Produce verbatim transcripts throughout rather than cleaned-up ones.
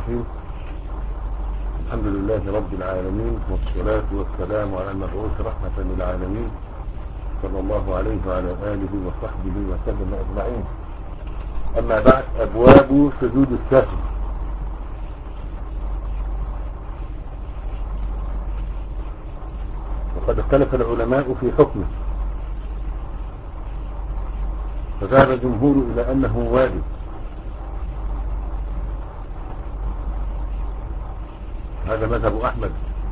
الرحيم. الحمد لله رب العالمين، والصلاة والسلام على المبعوث رحمة للعالمين صلى الله عليه وعلى آله وصحبه وسلم أجمعين. أما بعد، أبواب سجود السهو. وقد اختلف العلماء في حكمه، فذهب الجمهور إلى أنه واجب، هذا مذهب أحمد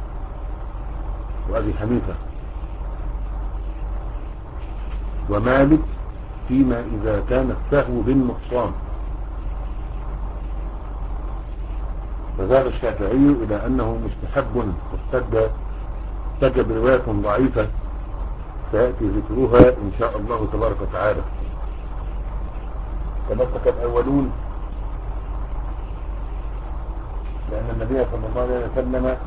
وأبي حنيفة ومالك فيما إذا كان السهو بالنقصان. فذهب الشافعي إلى أنه مستحب، واحتج احتج برواية ضعيفة سيأتي ذكرها إن شاء الله تبارك وتعالى. تمسك الأولون لأن النبي صلى الله عليه وسلم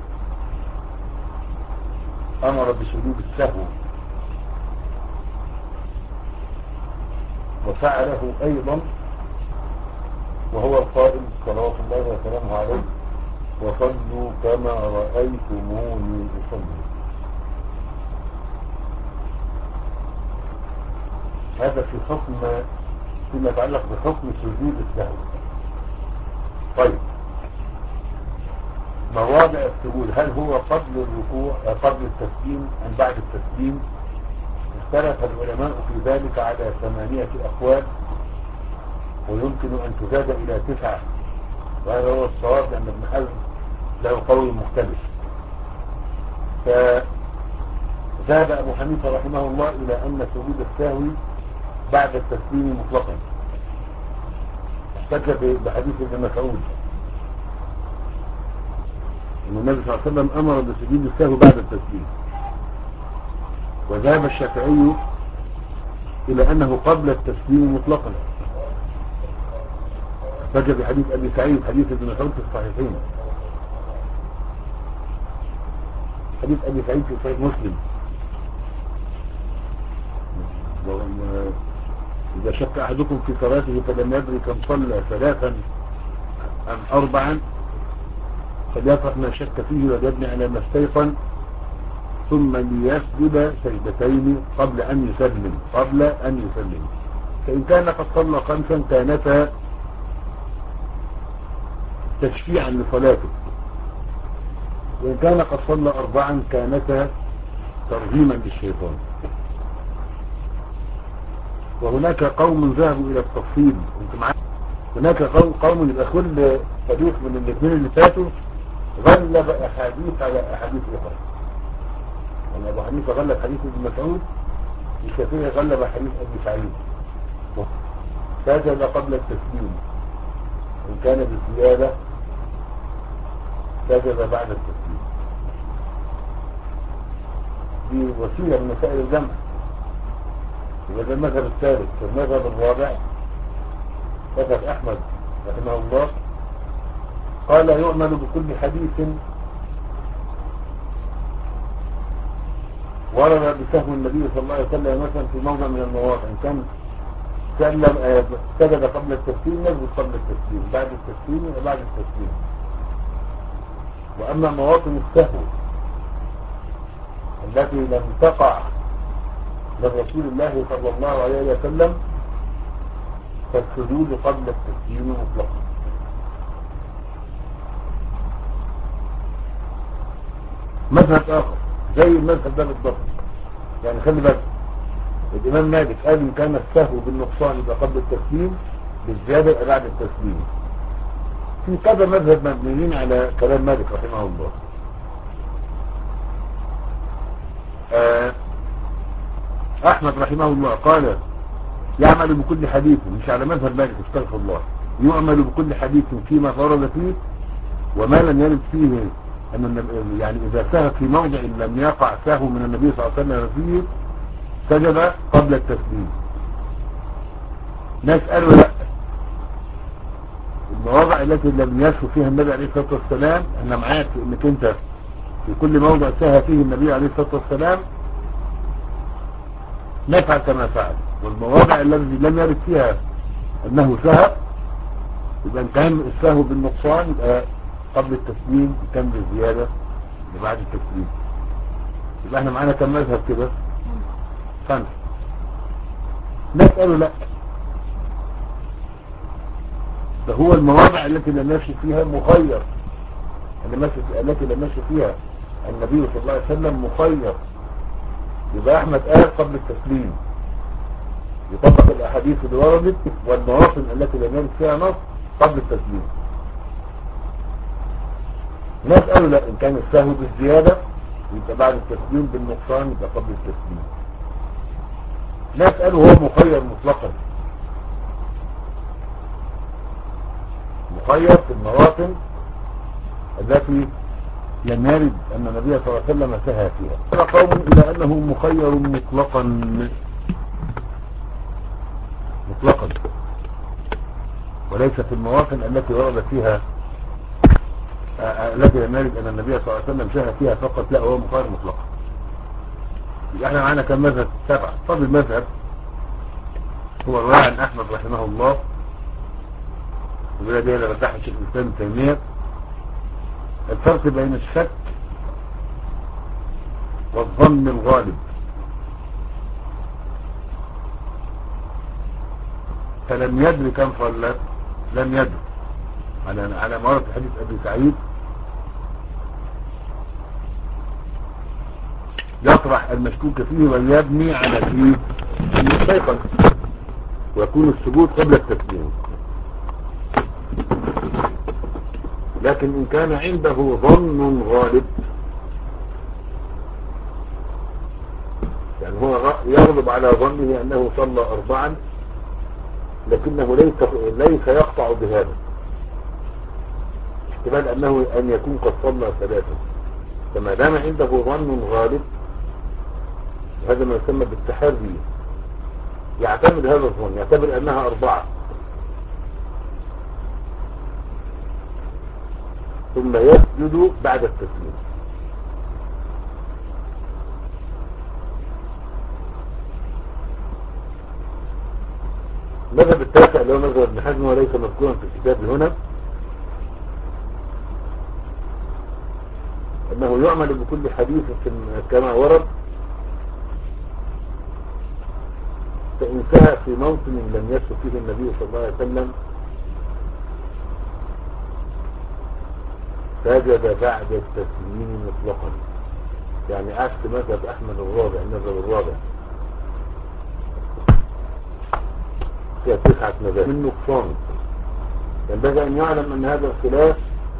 أمر بسجود السهو، وفعله أيضا وهو القائل صلوات الله وسلامه عليه: وصلوا كما رأيتموني أصلي. هذا في حكم فيما يتعلق بحكم سجود السهو. طيب، مواضع السجود، هل هو قبل الركوع قبل التسليم أم بعد التسليم؟ اختلف العلماء في ذلك على ثمانية أقوال، ويمكن أن تزاد إلى تسعة، وهذا هو الصواب لأن ابن حزم له قول مختلف. فذهب أبو حنيفة رحمه الله إلى أن سجود السهو بعد التسليم مطلقا، احتج بحديث ابن مسعود أن النبي صلى الله عليه وسلم أمر بسجود السهو بعد التسليم. وذهب الشافعي إلى أنه قبل التسليم مطلقا، احتج بحديث أبي سعيد حديث ابن مسعود في الصحيحين، حديث أبي سعيد في صحيح مسلم: إذا شك أحدكم في صلاته فلم يدري كم صلى ثلاثا أم أربعا فليفرح ما شك فيه وليبني على ما استيقن ثم ليسجد سجدتين قبل أن يسلم قبل أن يسلم فإن كان قد صلى خمسا كانتا تشفيعا لصلاته، وإن كان قد صلى أربعا كانتا ترغيما للشيطان. وهناك قوم ذهبوا إلى التفصيل، انت معاك؟ هناك قوم, قوم يبقى كل فريق من الاثنين اللي فاتوا غلب أحاديث على أحاديث أخرى. يعني أبو حنيفة غلب حديث ابن مسعود، الشافعي غلب حديث أبي سعيد. سجد قبل التسليم، إن كان بالزيادة سجد بعد التسليم. دي وسيلة من وسائل الجمع. وده المذهب الثالث. المذهب الرابع مذهب أحمد رحمه الله قال: يؤمل بكل حديث ورد بسهو النبي صلى الله عليه وسلم مثلا في موضع من المواضع، إن كان سجد قبل التسليم يسجد قبل التسليم، بعد التسليم وبعد التسليم. وأما مواطن السهو التي لم تقع لرسول الله صلى الله عليه وسلم فالسجود قبل التسليم مطلقا. مذهب آخر زي المذهب ده بالضبط، يعني خلي بالك، الإمام مالك قال إن كان السهو بالنقصان يبقى قبل التسليم، بالزيادة يبقى بعد التسليم. في كذا مذهب مبنيين على كلام مالك رحمه الله. آه أحمد رحمه الله قال: يعمل بكل حديث، مش على مذهب مالك استغفر الله، يعمل بكل حديث فيما فرض فيه وما لم يرد فيه أن النبي، يعني إذا سهى في موضع لم يقع سهو من النبي صلى الله عليه وسلم فيه سجد قبل التسليم. ناس قالوا لا، المواضع التي لم يسهو فيها النبي عليه الصلاة والسلام احنا معاك في انك انت في كل موضع سهى فيه النبي عليه الصلاة والسلام نفعل كما فعل، والمواضع التي لم يرد فيها انه سهى يبقى ان كان السهو بالنقصان يبقى قبل التسليم، ان كان بالزيادة يبقى بعد التسليم. يبقى احنا معانا كم مذهب كده؟ خمسة. ناس قالوا لا، ده هو المواضع التي لم يمشي فيها مخير، التي لم يمشي فيها النبي صلى الله عليه وسلم مخير. يبقى احمد قال قبل التسليم، يطبق الاحاديث اللي وردت والمواطن التي لم يرد فيها نص قبل التسليم. ناس قالوا لا، ان كان السهو بالزيادة يبقى بعد التسليم، بالنقصان يبقى قبل التسليم. ناس قالوا هو مخير مطلقا، مخير في المواطن التي لم يرد ان النبي صلى الله عليه وسلم سهى فيها. قوم الى انه مخير مطلقا مطلقا وليس في المواطن التي ورد فيها التي لم يرد ان النبي صلى الله عليه وسلم سهى فيها فقط، لا هو مخير مطلقا. يبقى احنا معانا كم مذهب؟ سبعة. طب المذهب هو رواية عن احمد رحمه الله، وبلا دي اللي رجحها الشيخ الاسلام ابن تيمية، الفرق بين الشك والظن الغالب. فلم يدري كم صلى، لم يدري على على ما ورد في حديث ابي سعيد، يطرح المشكوك فيه ويبني على فيه المستيقن، ويكون السجود قبل التسليم. لكن ان كان عنده ظن غالب، يعني هو يغلب على ظنه انه صلى اربعا لكنه ليس ليس يقطع بهذا، احتمال انه ان يكون قد صلى ثلاثا، فما دام عنده ظن غالب هذا ما يسمى بالتحري، يعتمد هذا الظن، يعتبر انها اربعة ثم يسجد بعد التسليم. المذهب التاسع اللي هو مذهب ابن حزم وليس مذكورا في الكتاب هنا، انه يعمل بكل حديث كما ورد، فإن سهى في موطن لم يسهى فيه النبي صلى الله عليه وسلم سجد بعد التسليم مطلقا، يعني عكس مذهب احمد الرابع، المذهب الرابع فيها تسعة مذاهب من نقصان. ينبغي ان يعلم ان هذا الخلاف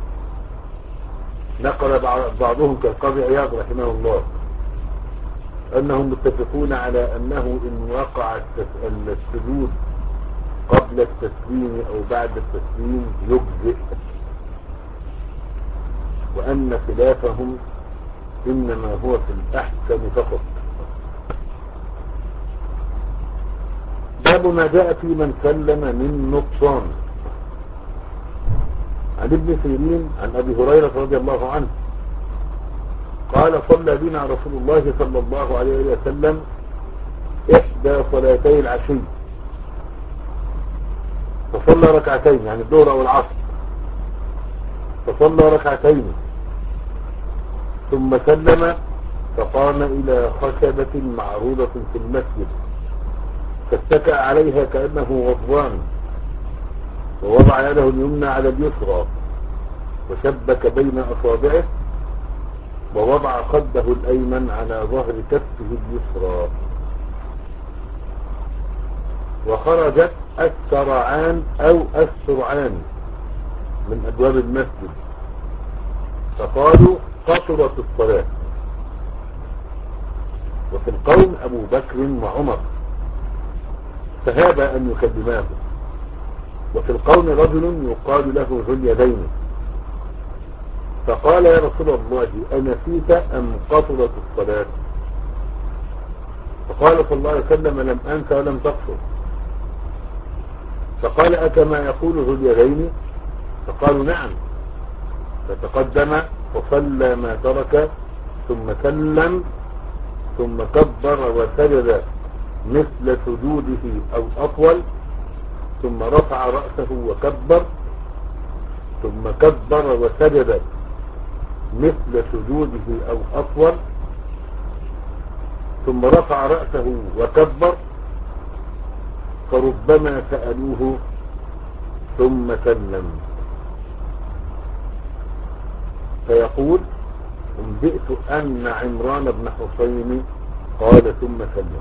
نقل بعضهم كالقاضي عياض رحمه الله انهم متفقون على انه ان وقع السجود قبل التسليم او بعد التسليم يجزئ، وان خلافهم انما هو في الاحسن فقط. باب ما جاء في من سلم من نقصان. عن ابن سيرين عن ابي هريرة رضي الله عنه قال صلى بنا رسول الله صلى الله عليه وسلم احدى صلاتي العشي، فصلى ركعتين يعني الظهر او العصر، فصلى ركعتين ثم سلم فقام الى خشبة معروضة في المسجد فاتكأ عليها كأنه غضبان، ووضع يده اليمنى على اليسرى وشبك بين اصابعه، ووضع خده الايمن على ظهر كفه اليسرى، وخرجت السرعان او السرعان من ابواب المسجد فقالوا قصرت الصلاة. وفي القوم ابو بكر وعمر فهاب ان يكلماه. وفي القوم رجل يقال له ذو اليدين فقال يا رسول الله أنسيت أم قصرت الصلاة؟ فقال صلى الله عليه وسلم لم أنس ولم تقصر. فقال أكما يقول ذو اليدين؟ فقالوا نعم. فتقدم فصلى ما ترك ثم سلم ثم كبر وسجد مثل سجوده أو أطول ثم رفع رأسه وكبر ثم كبر وسجد مثل سجوده أو أطول ثم رفع رأسه وكبر فربما سألوه ثم سلم فيقول انبئت أن عمران بن حسين قال ثم سلم.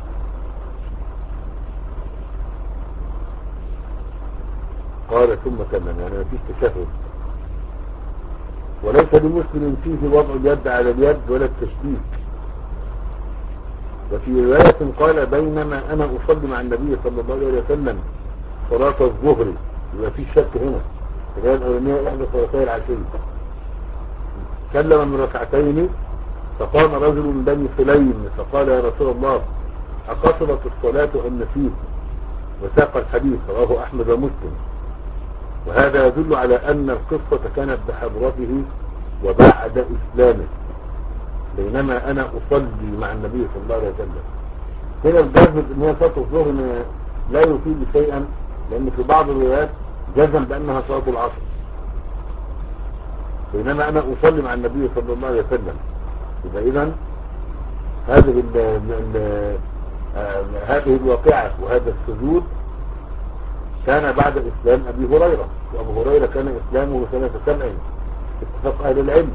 قال ثم سلم يعني ما فيش تشهد، وليس لمسلم فيه وضع اليد على اليد ولا التشبيك. وفي رواية قال بينما أنا أصلي مع النبي صلى الله عليه وسلم صلاة الظهر، يبقى في شك هنا، الرواية الأولانية إحدى صلاتي العشية، سلم من ركعتين فقام رجل من بني سليم فقال يا رسول الله أقصرت الصلاة أم نسيت؟ وساق الحديث، رواه أحمد ومسلم. وهذا يدل على أن القصة كانت بحضرته وبعد إسلامه، بينما أنا أصلي مع النبي صلى الله عليه وسلم. هنا الجزم إن هي صلاة الظهر لا يفيد شيئا، لأن في بعض الروايات جزم بأنها صلاة العصر، بينما أنا أصلي مع النبي صلى الله عليه وسلم. يبقى إذن هذه ال ال ال هذه الواقعة وهذا السجود كان بعد إسلام أبي هريرة، وأبو هريرة كان إسلامه سنة سبع، اتفاق أهل العلم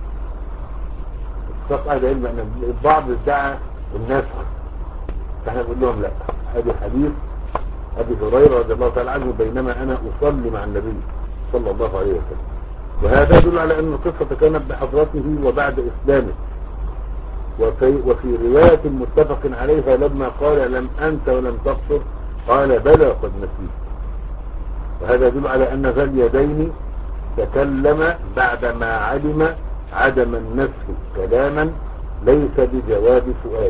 اتفاق أهل العلم أن البعض ادعى الناس، فاحنا نقول لهم لا، هذا حديث أبي هريرة رضي الله تعالى عنه بينما أنا أصلي مع النبي صلى الله عليه وسلم. وهذا يدل على أن القصة كانت بحضرته وبعد إسلامه. وفي, وفي رواية متفق عليها لما قال لم أنت ولم تقصر قال بلى قد نسيت. وهذا يدل على أن ذا اليدين تكلم بعدما علم عدم النسخ كلاما ليس بجواب سؤال،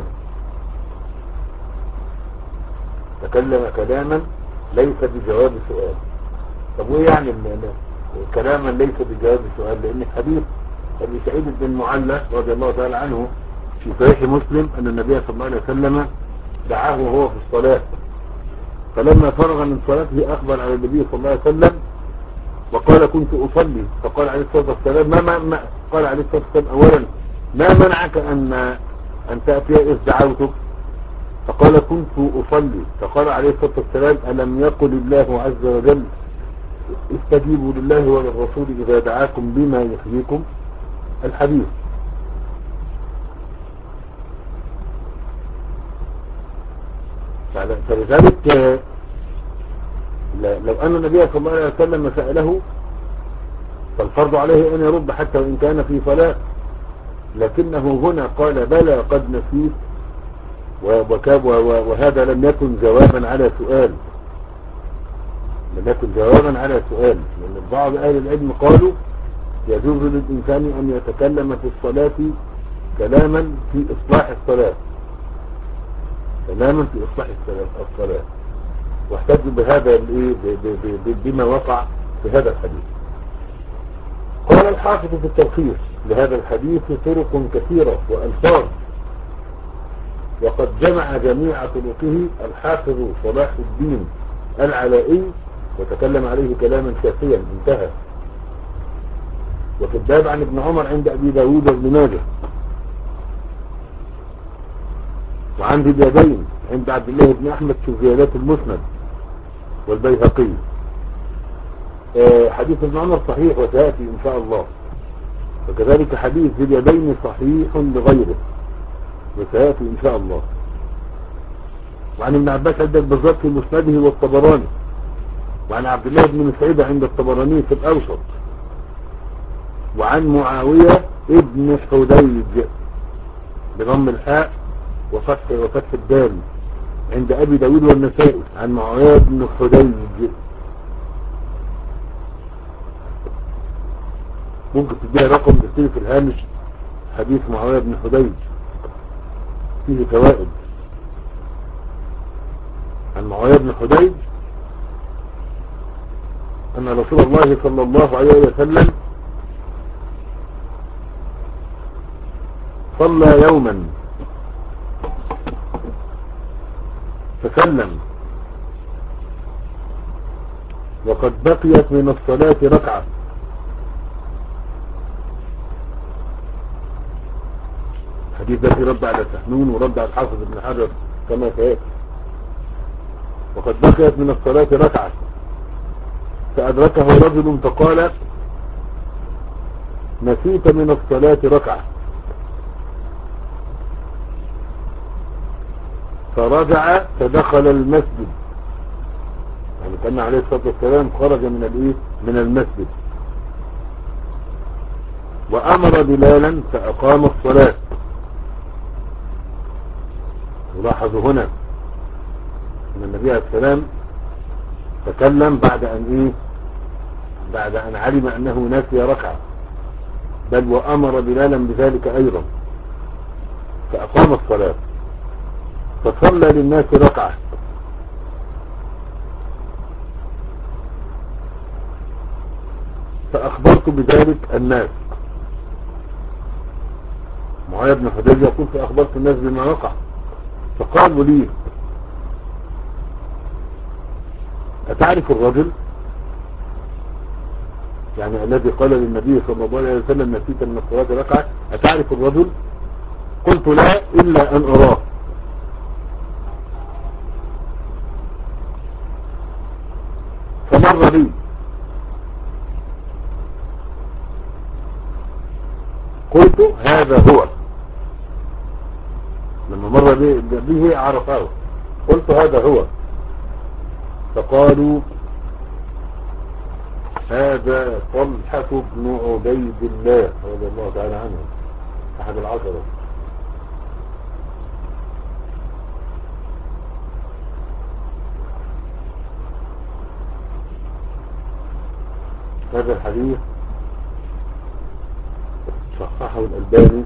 تكلم كلاما ليس بجواب سؤال. طب وايه يعني كلاما ليس بجواب سؤال؟ لأن الحديث أبي سعيد بن المعلى رضي الله تعالى عنه في صحيح مسلم أن النبي صلى الله عليه وسلم دعاه وهو في الصلاة، فلما فرغ من صلاته أقبل على النبي صلى الله عليه وسلم وقال كنت أصلي، فقال عليه الصلاة والسلام ما, ما, ما قال عليه الصلاة والسلام أولا ما منعك أن أن تأتي إذ دعوتك؟ فقال كنت أصلي. فقال عليه الصلاة والسلام ألم يقل الله عز وجل استجيبوا لله وللرسول إذا دعاكم بما يحييكم؟ الحديث. فلذلك لو أن النبي صلى الله عليه وسلم سأله فالفرض عليه أن يرد حتى وإن كان في صلاة، لكنه هنا قال بلى قد نسيت، وهذا لم يكن جوابا على سؤال، لم يكن جوابا على سؤال. لأن بعض أهل العلم قالوا يجوز للإنسان أن يتكلم في الصلاة كلاما في إصلاح الصلاة، كلاما في إصلاح الصلاة، واحتجوا بهذا بما وقع في هذا الحديث. قال الحافظ في التلخيص لهذا الحديث طرق كثيرة وألفاظ، وقد جمع جميع طرقه الحافظ صلاح الدين العلائي وتكلم عليه كلاما كافيا انتهى. وفي الباب عن ابن عمر عند أبي داود وابن ماجه، وعن ذي اليدين عند عبد الله بن أحمد في زيادات المسند والبيهقي. حديث ابن عمر صحيح وسيأتي إن شاء الله، وكذلك حديث ذي اليدين صحيح لغيره وسيأتي إن شاء الله. وعن ابن عباس عند البزار في مسنده والطبراني، وعن عبد الله بن مسعود عند الطبراني في الأوسط، وعن معاوية ابن حديج بضم الحاء وفتح وفتح الدال عند أبي داود والنسائي عن معاوية بن حديج. ممكن تديها رقم تكتب في الهامش حديث معاوية بن حديج فيه فوائد. عن معاوية بن حديج أن رسول الله صلى الله عليه وسلم صلى يوما فسلم وقد بقيت من الصلاة ركعة الحديث ده فيه رد على سحنون ورد على الحافظ ابن حجر كما سيأتي. وقد بقيت من الصلاة ركعة فأدركه رجل فقال نسيت من الصلاة ركعة، فرجع فدخل المسجد، يعني كان عليه الصلاة والسلام خرج من الايه من المسجد، وأمر بلالا فأقام الصلاة. ولاحظوا هنا ان النبي عليه السلام تكلم بعد ان ايه بعد ان علم انه نسي ركعة، بل وامر بلالا بذلك ايضا فاقام الصلاة فصلى للناس ركعة. فاخبرت بذلك الناس، معاذ بن حديج يقول فاخبرت الناس بما وقع، فقالوا لي أتعرف الرجل يعني الذي قال للنبي صلى الله عليه وسلم نسيت من الصلاة ركعة، أتعرف الرجل؟ قلت لا إلا أن أراه. فمر بي قلت هذا هو، لما مر به عرفه، قلت هذا هو، فقالوا هذا طلحة بن عبيد الله رضي الله تعالى عنه أحد العشرة. هذا الحديث صححه الألباني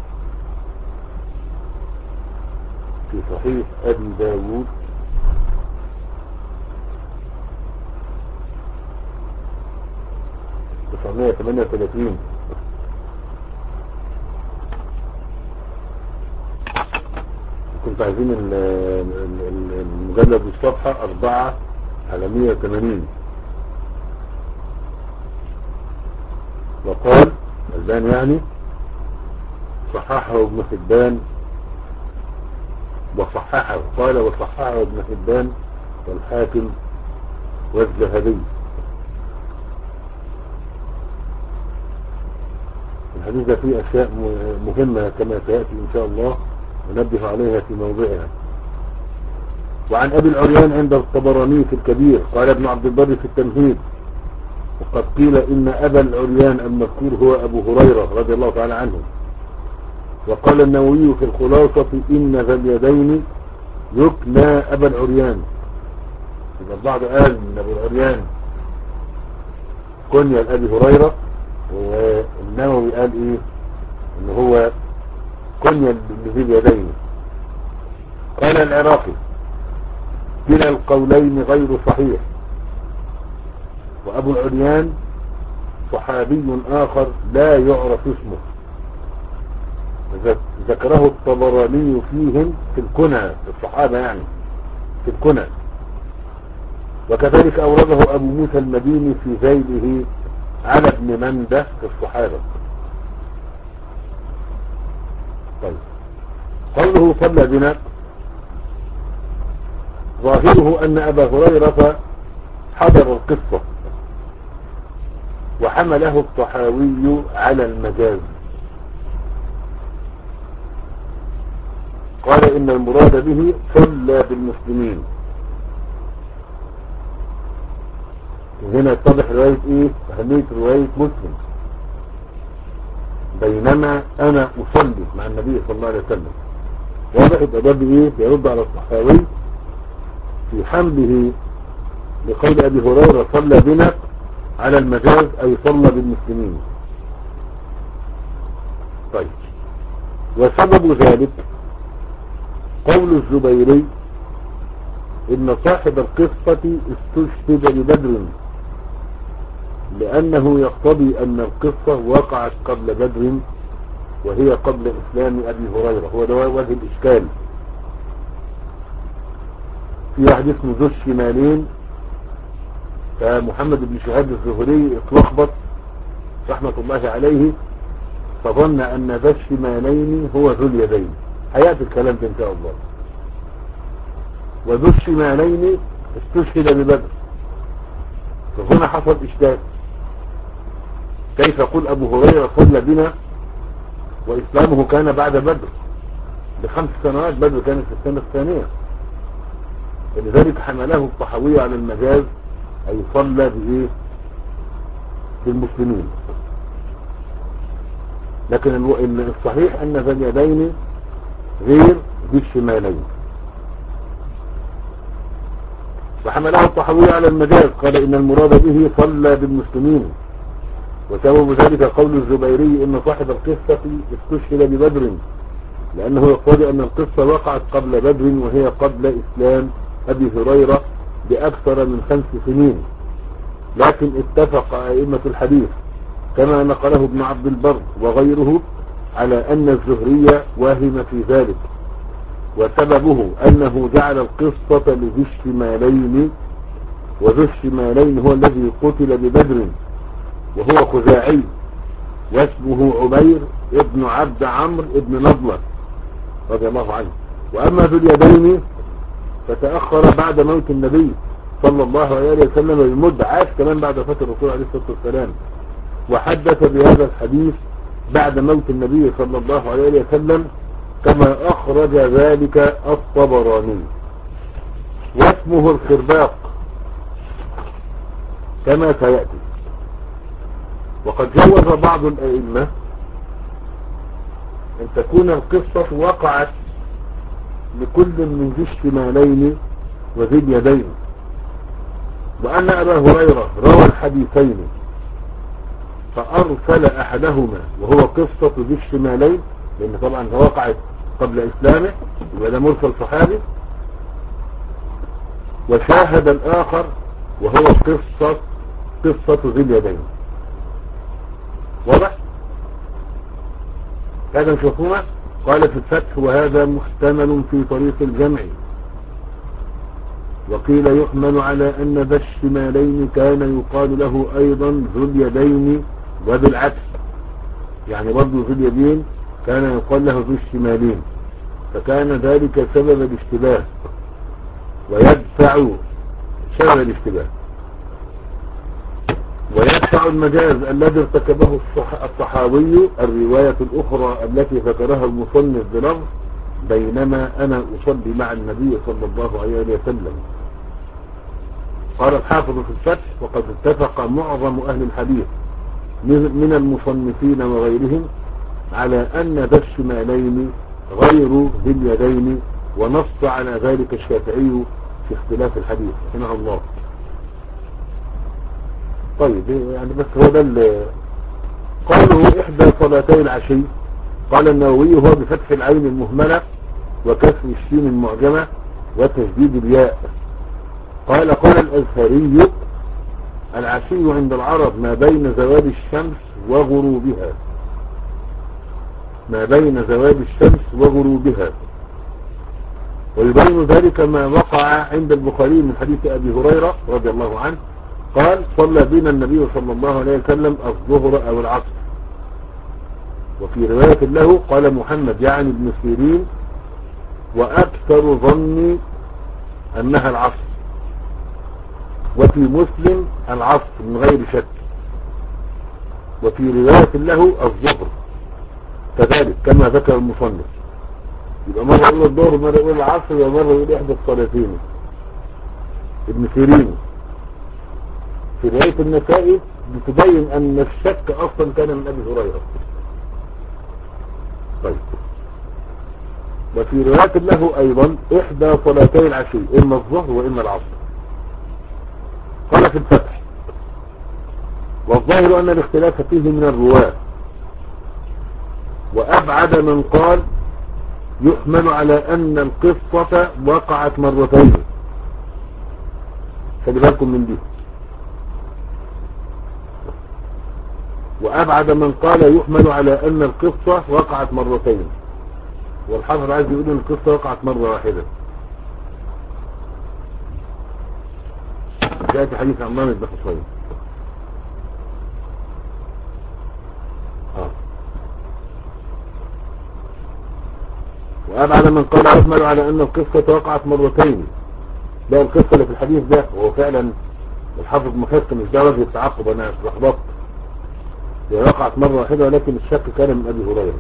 في صحيح أبي داود تسعمائة وثمانية وثلاثين. كنت عايزين المجلد الصفحة أربعة على مئة وثمانين. وقال البان يعني صححه ابن حبان وصححه قال وصححه ابن حبان والحاكم والذهبي. الحديث ده فيه أشياء مهمة كما سيأتي إن شاء الله ونبه عليها في موضعها. وعن أبي العريان عند الطبراني في الكبير قال ابن عبد البر في التمهيد وقد قيل إن أبا العريان المذكور هو أبو هريرة رضي الله تعالى عنه. وقال النووي في الخلاصة إن ذا اليدين يكنى أبا العريان. إذا البعض قال إن أبو العريان كنيا لأبي هريرة، والنووي قال إيه إن هو كنيا لذي اليدين. قال العراقي كلا القولين غير صحيح، وأبو العريان صحابي آخر لا يعرف اسمه ذكره الطبراني فيهم في الكنى، في الصحابة يعني في الكنى. وكذلك أورده أبو موسى المديني في ذيله على ابن مندة في الصحابة. طيب قوله صلى بنا ظاهره أن أبا هريرة حضر القصة وحمله الطحاوي على المجاز. قال إن المراد به صلى بالمسلمين. هنا يتضح رواية ايه أهمية رواية مسلم، بينما أنا أصلي مع النبي صلى الله عليه وسلم. واضح الأدب ايه بيرد على الصحاوي في حمله لقول أبي هريرة صلى بنا على المجاز أي صلى بالمسلمين. طيب وسبب ذلك قول الزبيري إن صاحب القصة استشهد ببدر لأنه يقتضي أن القصة وقعت قبل بدر وهي قبل إسلام أبي هريرة. هو ده وجه الإشكال. في واحد اسمه ذو الشمالين فمحمد بن شهاب الزهري اتلخبط رحمة الله عليه فظن أن ذا الشمالين هو ذو اليدين. حياة الكلام ده إن شاء الله. وذو الشمالين استشهد ببدر، فهنا حصل إشكال. كيف يقول أبو هريرة صلى بنا وإسلامه كان بعد بدر بخمس سنوات؟ بدر كانت في السنة الثانية، فلذلك حمله الطحاوي على المجاز أي صلى بإيه؟ بالمسلمين. لكن الصحيح أن ذا اليدين غير ذي الشمالين، وحمله الطحاوي على المجاز، قال إن المراد به صلى بالمسلمين، وسبب ذلك قول الزبيري إن صاحب القصة استشهد ببدر، لأنه يقتضي أن القصة وقعت قبل بدر وهي قبل إسلام أبي هريرة بأكثر من خمس سنين. لكن اتفق أئمة الحديث كما نقله ابن عبد البر وغيره على أن الزهري واهم في ذلك، وسببه أنه جعل القصة لذي الشمالين، وذو الشمالين هو الذي قتل ببدر وهو خزاعي واسمه عبير ابن عبد عمرو ابن نضلة رضي الله عنه. وأما ذو اليدين فتأخر بعد موت النبي صلى الله عليه وسلم بمدة، عاش كمان بعد وفاة الرسول عليه الصلاة والسلام، وحدث بهذا الحديث بعد موت النبي صلى الله عليه وسلم كما أخرج ذلك الطبراني. واسمه الخرباق كما سيأتي. وقد جوز بعض الأئمة أن تكون القصة وقعت لكل من ذي الشمالين وذي اليدين، وأن أبا هريرة روى الحديثين فأرسل أحدهما وهو قصة ذي الشمالين، لأن طبعا وقعت قبل إسلامه يبقى ده مرسل صحابي، وشاهد الآخر وهو قصة قصة ذي اليدين. واضح؟ هذا نشوفونه. قال في الفتح وهذا محتمل في طريق الجمع، وقيل يحمل على أن ذا الشمالين كان يقال له أيضا ذو اليدين وبالعكس، يعني برضو ذو اليدين كان يقال له ذو الشمالين، فكان ذلك سبب الاشتباه ويدفع سبب الاشتباه ويدفع المجاز الذي ارتكبه الطحاوي الرواية الأخرى التي ذكرها المصنف بلفظ بينما أنا أصلي مع النبي صلى الله عليه وسلم. قال الحافظ في الفتح وقد اتفق معظم أهل الحديث من المصنفين وغيرهم على أن ذا الشمالين غير ذي اليدين، ونص على ذلك الشافعي في اختلاف الحديث رحمه الله. طيب يعني بس هو ده قوله إحدى صلاتي العشي. قال النووي هو بفتح العين المهملة وكسر الشين المعجمة وتشديد الياء. قال قال الأزهري العشي عند العرب ما بين زوال الشمس وغروبها، ما بين زوال الشمس وغروبها. ويبين ذلك ما وقع عند البخاري من حديث أبي هريرة رضي الله عنه قال صلى بنا النبي صلى الله عليه وسلم الظهر أو العصر. وفي رواية له قال محمد يعني ابن سيرين وأكثر ظني أنها العصر، وفي مسلم العصر من غير شك، وفي رواية له الظهر كذلك كما ذكر المصنف. يبقى مرة يقول الظهر ومرة يقول العصر ومرة يقول إحدى الصلاتين. ابن سيرين في رواية النسائي بتبين أن الشك أصلا كان من أبي هريرة. طيب وفي رواية له أيضا إحدى صلاتي العشي إما الظهر وإما العصر. قال في الفتح والظاهر أن الاختلاف فيه من الرواة، وأبعد من قال يحمل على أن القصة وقعت مرتين. خلي بالكم من دي. وأبعد من قال يحمل على أن القصة وقعت مرتين، والحافظ عايز يقول أن القصة وقعت مرة واحدة. جاءت حديث عمام بن حصين. آه. وأبعد من قال أجمل على أن القصة وقعت مرتين. ده القصة اللي في الحديث ده وهو فعلا الحافظ محسن مش ده وجه التعقب، أنا اتلخبطت، هي وقعت مرة واحدة ولكن الشك كان من أبي هريرة.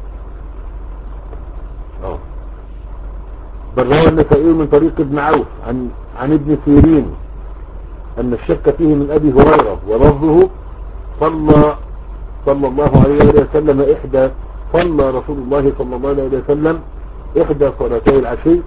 اه بل روى النسائي من طريق ابن عوف عن عن ابن سيرين أن الشك فيه من أبي هريرة ولفظه صلى صلى الله عليه وسلم إحدى صلى رسول الله صلى الله عليه وسلم إحدى صلاتي العشي،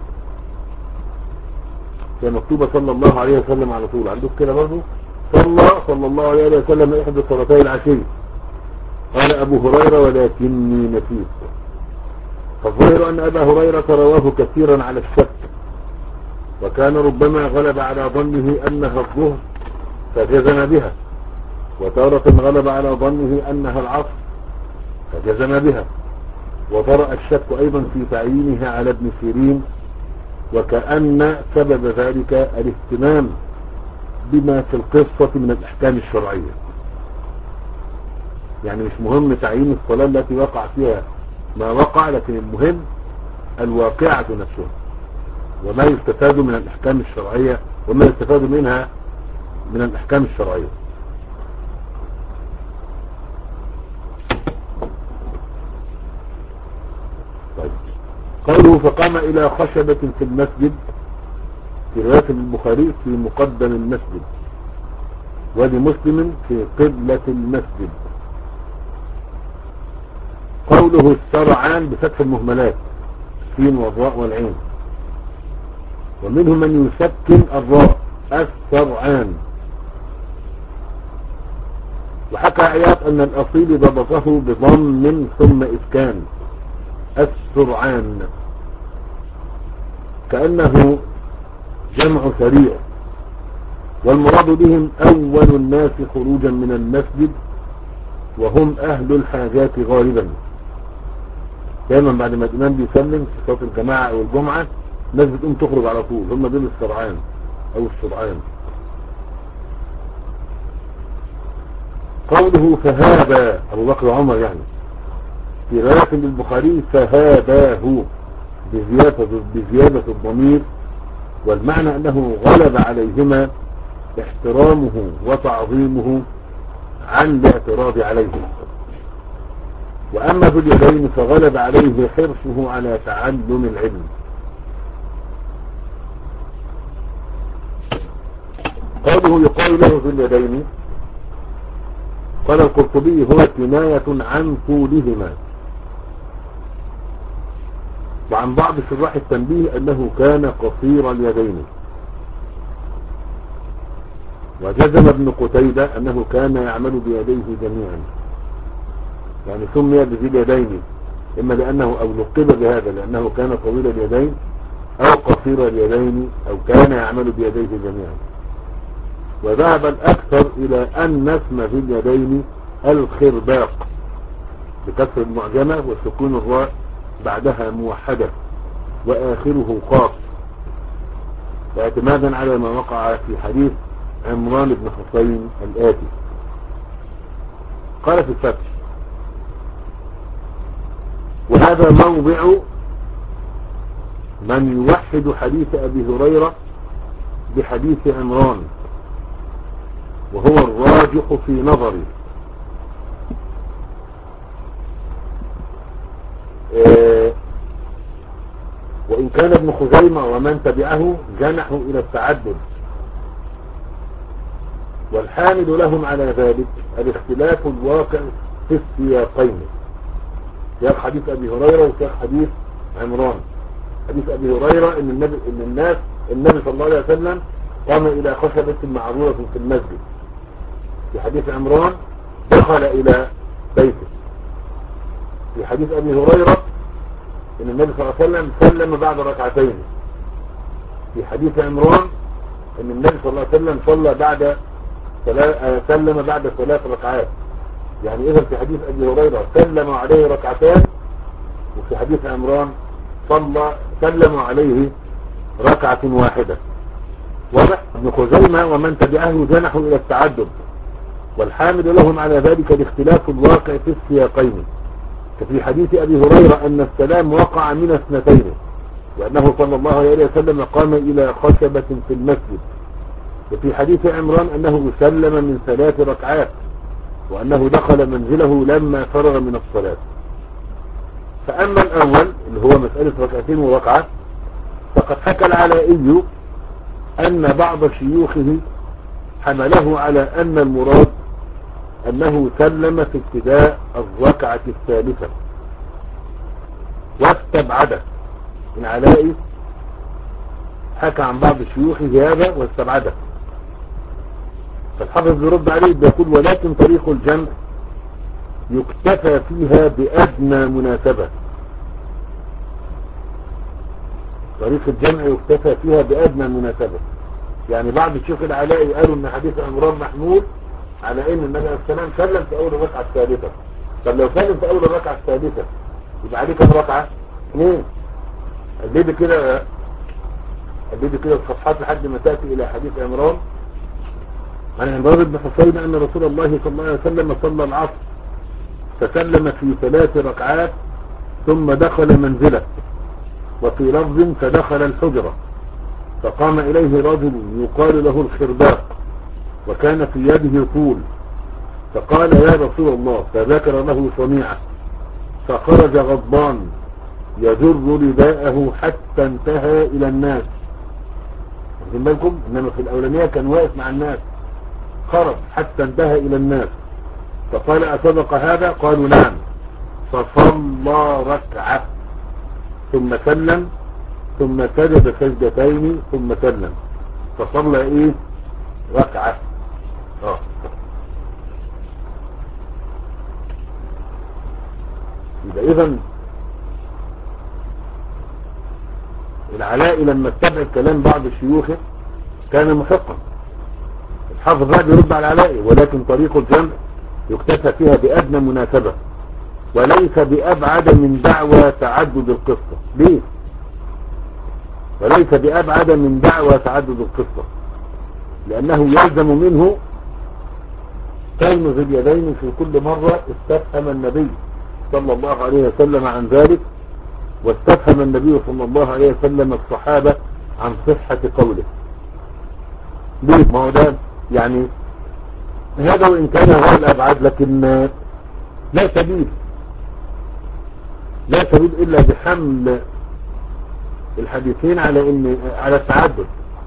كان مكتوبة صلى الله عليه وسلم على طول عندك كده برضه صلى صلى الله عليه وسلم إحدى صلاتي العشي. قال أبو هريرة ولكني نسيت. فالظاهر أن أبا هريرة رواه كثيرا على الشك، وكان ربما غلب على ظنه أنها الظهر فجزم بها، وتارة غلب على ظنه أنها العصر فجزم بها، وطرأ الشك أيضا في تعيينها على ابن سيرين، وكأن سبب ذلك الاهتمام بما في القصة من الأحكام الشرعية. يعني مش مهم تعيين الصلاة التي وقع فيها ما وقع، لكن المهم الواقعة نفسها وما يستفاد من الأحكام الشرعية وما يستفاد منها من الأحكام الشرعية. طيب. قوله فقام إلى خشبة في المسجد في رواية البخاري في مقدم المسجد، ولمسلم في قبلة المسجد. قوله السرعان بفتح المهملات السين والراء والعين، ومنهم من يسكن الراء السرعان. وحكى عياض أن الأصيل ضبطه بضم ثم إسكان السرعان، كأنه جمع سريع، والمراد بهم أول الناس خروجا من المسجد وهم أهل الحاجات غالبا. دايما بعد ما الإمام بيسلم في صلاة الجماعة أو الجمعة الناس بتقوم تخرج على طول، هم دول السرعان أو السرعان. قوله فهابا أبو بكر وعمر يعني في رواية للبخاري فهاباه بزيادة, بزيادة الضمير، والمعنى أنه غلب عليهما احترامه وتعظيمه عن الاعتراض عليه. وأما ذو اليدين فغلب عليه حرصه على تعلم العلم. قوله يقال له ذو اليدين، قال القرطبي هو كناية عن طولهما. وعن بعض شراح التنبيه أنه كان قصير اليدين. وجزم ابن قتيبة أنه كان يعمل بيديه جميعا، يعني سمي بذي اليدين إما لأنه أو لقب بهذا لأنه كان طويل اليدين أو قصير اليدين أو كان يعمل بيديه جميعا. وذهب الأكثر إلى أن اسم ذي اليدين الخرباق بكسر المعجمة وسكون الراء بعدها موحدة وآخره قاف، اعتمادا على ما وقع في حديث عمران بن حسين الآتي. قال في الفتح وهذا موضع من يوحد حديث أبي هريرة بحديث عمران، وهو الراجح في نظري. إيه وإن كان ابن خزيمة ومن تبعه جنحوا إلى التعدد، والحامل لهم على ذلك الاختلاف الواقع في السياقين، سياق حديث أبي هريرة وسياق حديث عمران. حديث أبي هريرة إن, النبي إن الناس النبي صلى الله عليه وسلم قام إلى خشبة معروضة في المسجد. في حديث عمران دخل إلى بيته. في حديث أبي هريرة إن النبي صلى الله عليه وسلم سلم بعد ركعتين. في حديث عمران إن النبي صلى الله عليه وسلم صلى بعد سلم بعد ثلاث ركعات. يعني إذا في حديث أبي هريرة سلم عليه ركعتان، وفي حديث عمران صلى سلم عليه ركعة واحدة. واضح؟ ابن خزيمة ومن تبعه جنحوا إلى التعدد، والحامل لهم على ذلك الاختلاف الواقع في السياقين، ففي حديث أبي هريرة أن السلام وقع من اثنتين، وأنه صلى الله عليه وسلم قام إلى خشبة في المسجد. وفي حديث عمران أنه سلم من ثلاث ركعات، وأنه دخل منزله لما فرغ من الصلاة. فأما الأول اللي هو مسألة ركعتين وركعة، فقد حكى العلائي أن بعض شيوخه حمله على أن المراد أنه سلم في ابتداء الركعة الثالثة واستبعده. العلائي حكى عن بعض شيوخه هذا واستبعده، فالحافظ بيرد عليه بيقول: ولكن طريق الجمع يكتفى فيها بأدنى مناسبة. طريق الجمع يكتفى فيها بأدنى مناسبة. يعني بعض الشيوخ العلائي قالوا ان حديث عمران محمول على ان النبي عليه السلام سلم في اول الركعة الثالثة. طب لو سلم في اول الركعة الثالثة يبقى عليه كم ركعة؟ اثنين. قلبي كده قلبي كده الصفحات لحد ما تأتي الى حديث عمران. عن عمران بن حصين ان رسول الله صلى الله عليه وسلم صلى العصر فسلم في ثلاث ركعات ثم دخل منزله، وفي لفظ فدخل الحجرة، فقام إليه رجل يقال له الخرباق وكان في يده طول، فقال: يا رسول الله، فذكر له صنيعة، فخرج غضبان يجر رداءه حتى انتهى إلى الناس. واخدين بالكم؟ إنما في الأولانية كان واقف مع الناس، خرج حتى انتهى إلى الناس، فقال: أصدق هذا؟ قالوا: نعم. فصلى ركعة ثم سلم ثم سجد سجدتين ثم سلم، فصلى ايه؟ ركعة. اه يبقى اذا العلائي لما اتبع كلام بعض شيوخه كان محقا. الحافظ بعد يرد على العلائي: ولكن طريق الجمع يكتفى فيها بأدنى مناسبة، وليس بأبعد من دعوى تعدد القصة. ليه؟ وليس بأبعد من دعوى تعدد القصة، لأنه يلزم منه كون ذي اليدين في كل مرة استفهم النبي صلى الله عليه وسلم عن ذلك، واستفهم النبي صلى الله عليه وسلم الصحابة عن صحة قوله. ليه؟ ما هو ده يعني هذا وإن كان هو الأبعد، لكن لا سبيل لا سبيل إلا بحمل الحديثين على ان على التعدد.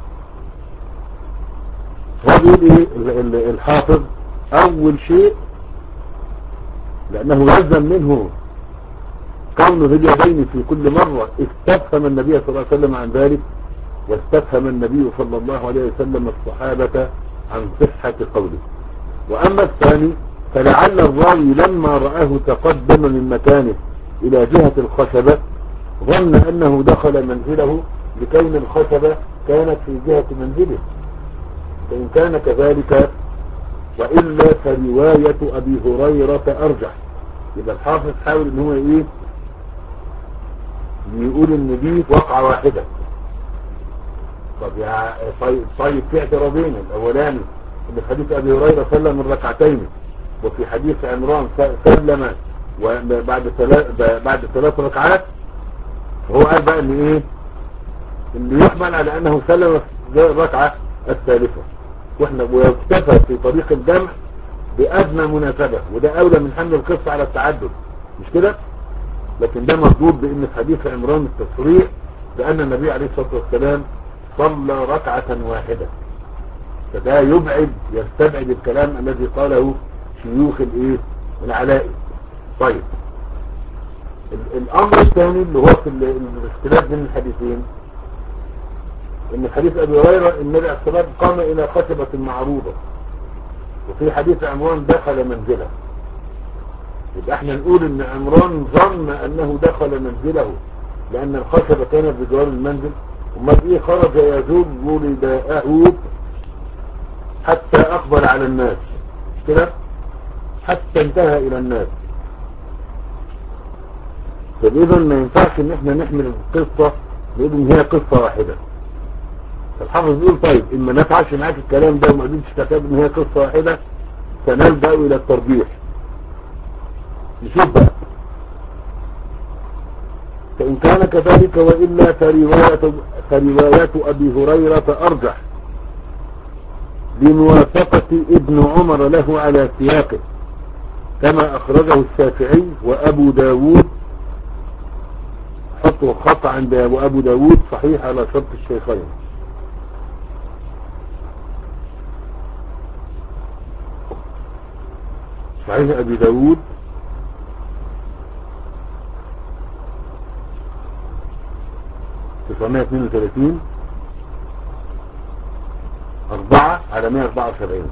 هو بيقول ايه الحافظ؟ اول شيء لانه يلزم منه كون ذي اليدين في كل مرة استفهم النبي صلى الله عليه وسلم عن ذلك، واستفهم النبي صلى الله عليه وسلم الصحابة عن صحة قوله. واما الثاني فلعل الراوي لما رآه تقدم من مكانه الى جهة الخشبة ظن انه دخل منزله لكون الخشبة كانت في جهة منزله، فإن كان كذلك وإلا فرواية أبي هريرة أرجح. يبقى الحافظ حاول ان هو ايه يقول ان دي وقعة واحدة. طب يا طيب, طيب في اعتراضين: الاولاني ان في حديث ابي هريرة سلم من ركعتين، وفي حديث عمران سلم وبعد ثلاث بعد ثلاث ركعات. هو قال بقى ان ايه اللي يحمل على انه سلم الركعة الثالثة، واحنا ويكتفى في طريق الجمع بأدنى مناسبة، وده اولى من حمل القصة على التعدد، مش كده؟ لكن ده مردود بان في حديث عمران التصريح بان النبي عليه الصلاة والسلام صلى ركعة واحدة، فده يبعد يستبعد الكلام الذي قاله شيوخ الايه العلائي. طيب الامر الثاني اللي هو في الاختلاف بين الحديثين، ان حديث ابي هريره النبي عليه الصلاه والسلام قام الى خشبة معروضة، وفي حديث عمران دخل منزله. يبقى احنا نقول ان عمران ظن انه دخل منزله لان الخشبة كانت بجوار المنزل، امال ايه خرج يجر رداءه حتى اقبل على الناس كده حتى انتهى الى الناس. فاذا ما ينفعش ان احنا نحمل القصة نقول ان هي قصة واحدة. فالحافظ يقول طيب اما نفعش معاك الكلام ده وما قدرتش تكتب ان هي قصة واحدة، فنلجأ الى الترجيح. نشوف بقى فإن كان كذلك وإلا فرواية, فرواية أبي هريرة أرجح بموافقة ابن عمر له على سياقه كما أخرجه الشافعي وأبو داود. حطوا خط عند وأبو داود صحيح على شرط الشيخين. صحيح أبي داود تسعمائة واثنين وثلاثين أربعة على مائة وأربعة وسبعين.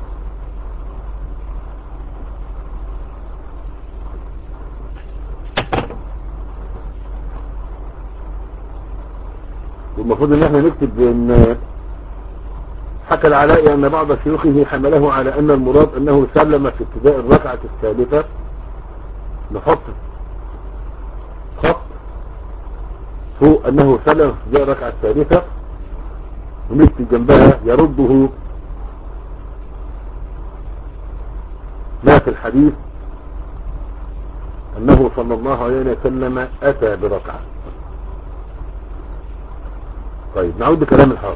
والمفروض ان احنا نكتب ان حكى العلاء ان بعض شيوخه حمله على ان المراد انه سلم في ابتداء الركعة الثالثة. نحط خط فوق انه سلم في ابتداء الركعة الثالثة ونكتب جنبها يرده ما في الحديث انه صلى الله عليه وسلم اتى بركعة. طيب نعود لكلام الحافظ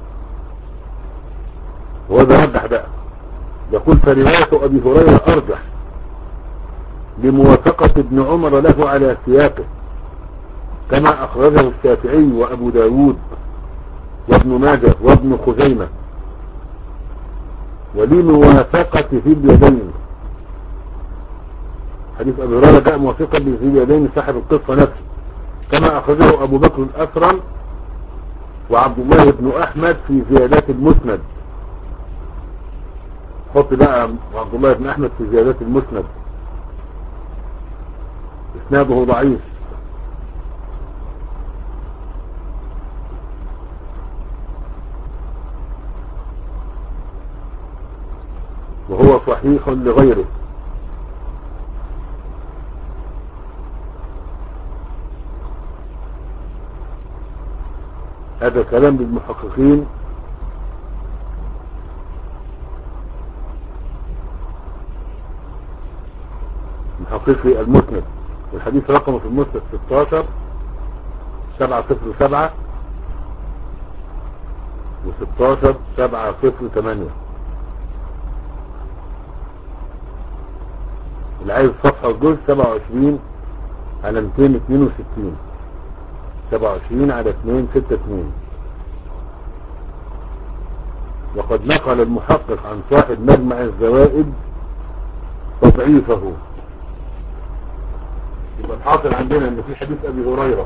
وهو بيرجح بقى. يقول فرواية ابي هريرة ارجح بموافقة ابن عمر له على سياقه كما اخرجه الشافعي وابو داود وابن ماجه وابن خزيمة ولموافقة ذي اليدين. حديث ابي هريرة جاء موافقا بذي اليدين صاحب القصة نفسه كما اخرجه ابو بكر الاسرم وعبد الله بن احمد في زيادات المسند. حط بقى عبد الله بن احمد في زيادات المسند اسناده ضعيف وهو صحيح لغيره. هذا كلام للمحققين محققي المسند. والحديث رقمه في المسند ستاشر سبعة صفر سبعة وستاشر سبعة صفر ثمانية. اللي عايز صفحة الجزء سبعة وعشرين على مئتين واثنين وستين سبعة وعشرين على مئتين وستة وستين. وقد نقل المحقق عن صاحب مجمع الزوائد تضعيفه. يبقى الحاصل عندنا ان في حديث ابي هريرة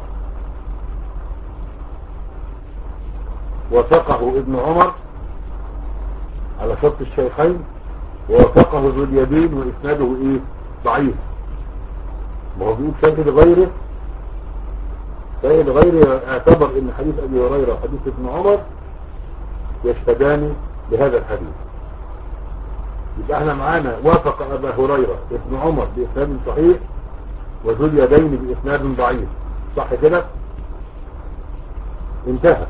وثقه ابن عمر على شرط الشيخين ووثقه ذو اليدين واسناده ايه ضعيف. ما هو بيقول شاهد غيره شاهد غيره اعتبر ان حديث ابي هريرة وحديث ابن عمر يشهدان بهذا الحديث. يبقى احنا معانا وافق ابا هريرة ابن عمر باسناد صحيح وذو اليدين باسناد ضعيف. صح كده؟ انتهى.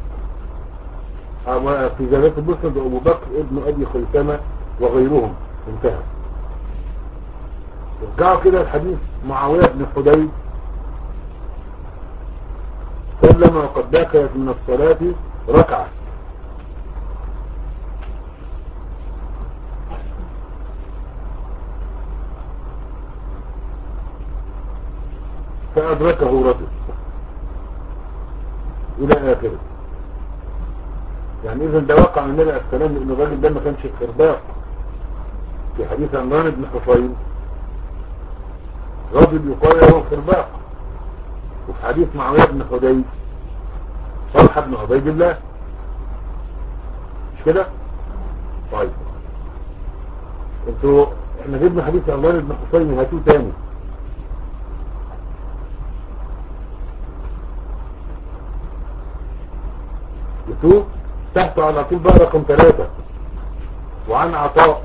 في زيادات المسند ابو بكر ابن ابي خيثمة وغيرهم. انتهى. ارجعوا كده الحديث معاوية بن حديد سلم وقد بقيت من الصلاة ركعة. فأدركه رجل إلى آخره. يعني إذا ده وقع من النبي عليه السلام لأن الراجل ده ما كانش خرباق. في حديث عمران بن حصين رجل يقال له خرباق. وفي حديث معاوية بن حديد طلحة بن عبيد الله. مش كده؟ طيب انتوا احنا جبنا حديث عمران بن حصين هاتوه تاني. يتوب تحت على طول بقى رقم ثلاثة. وعن عطاء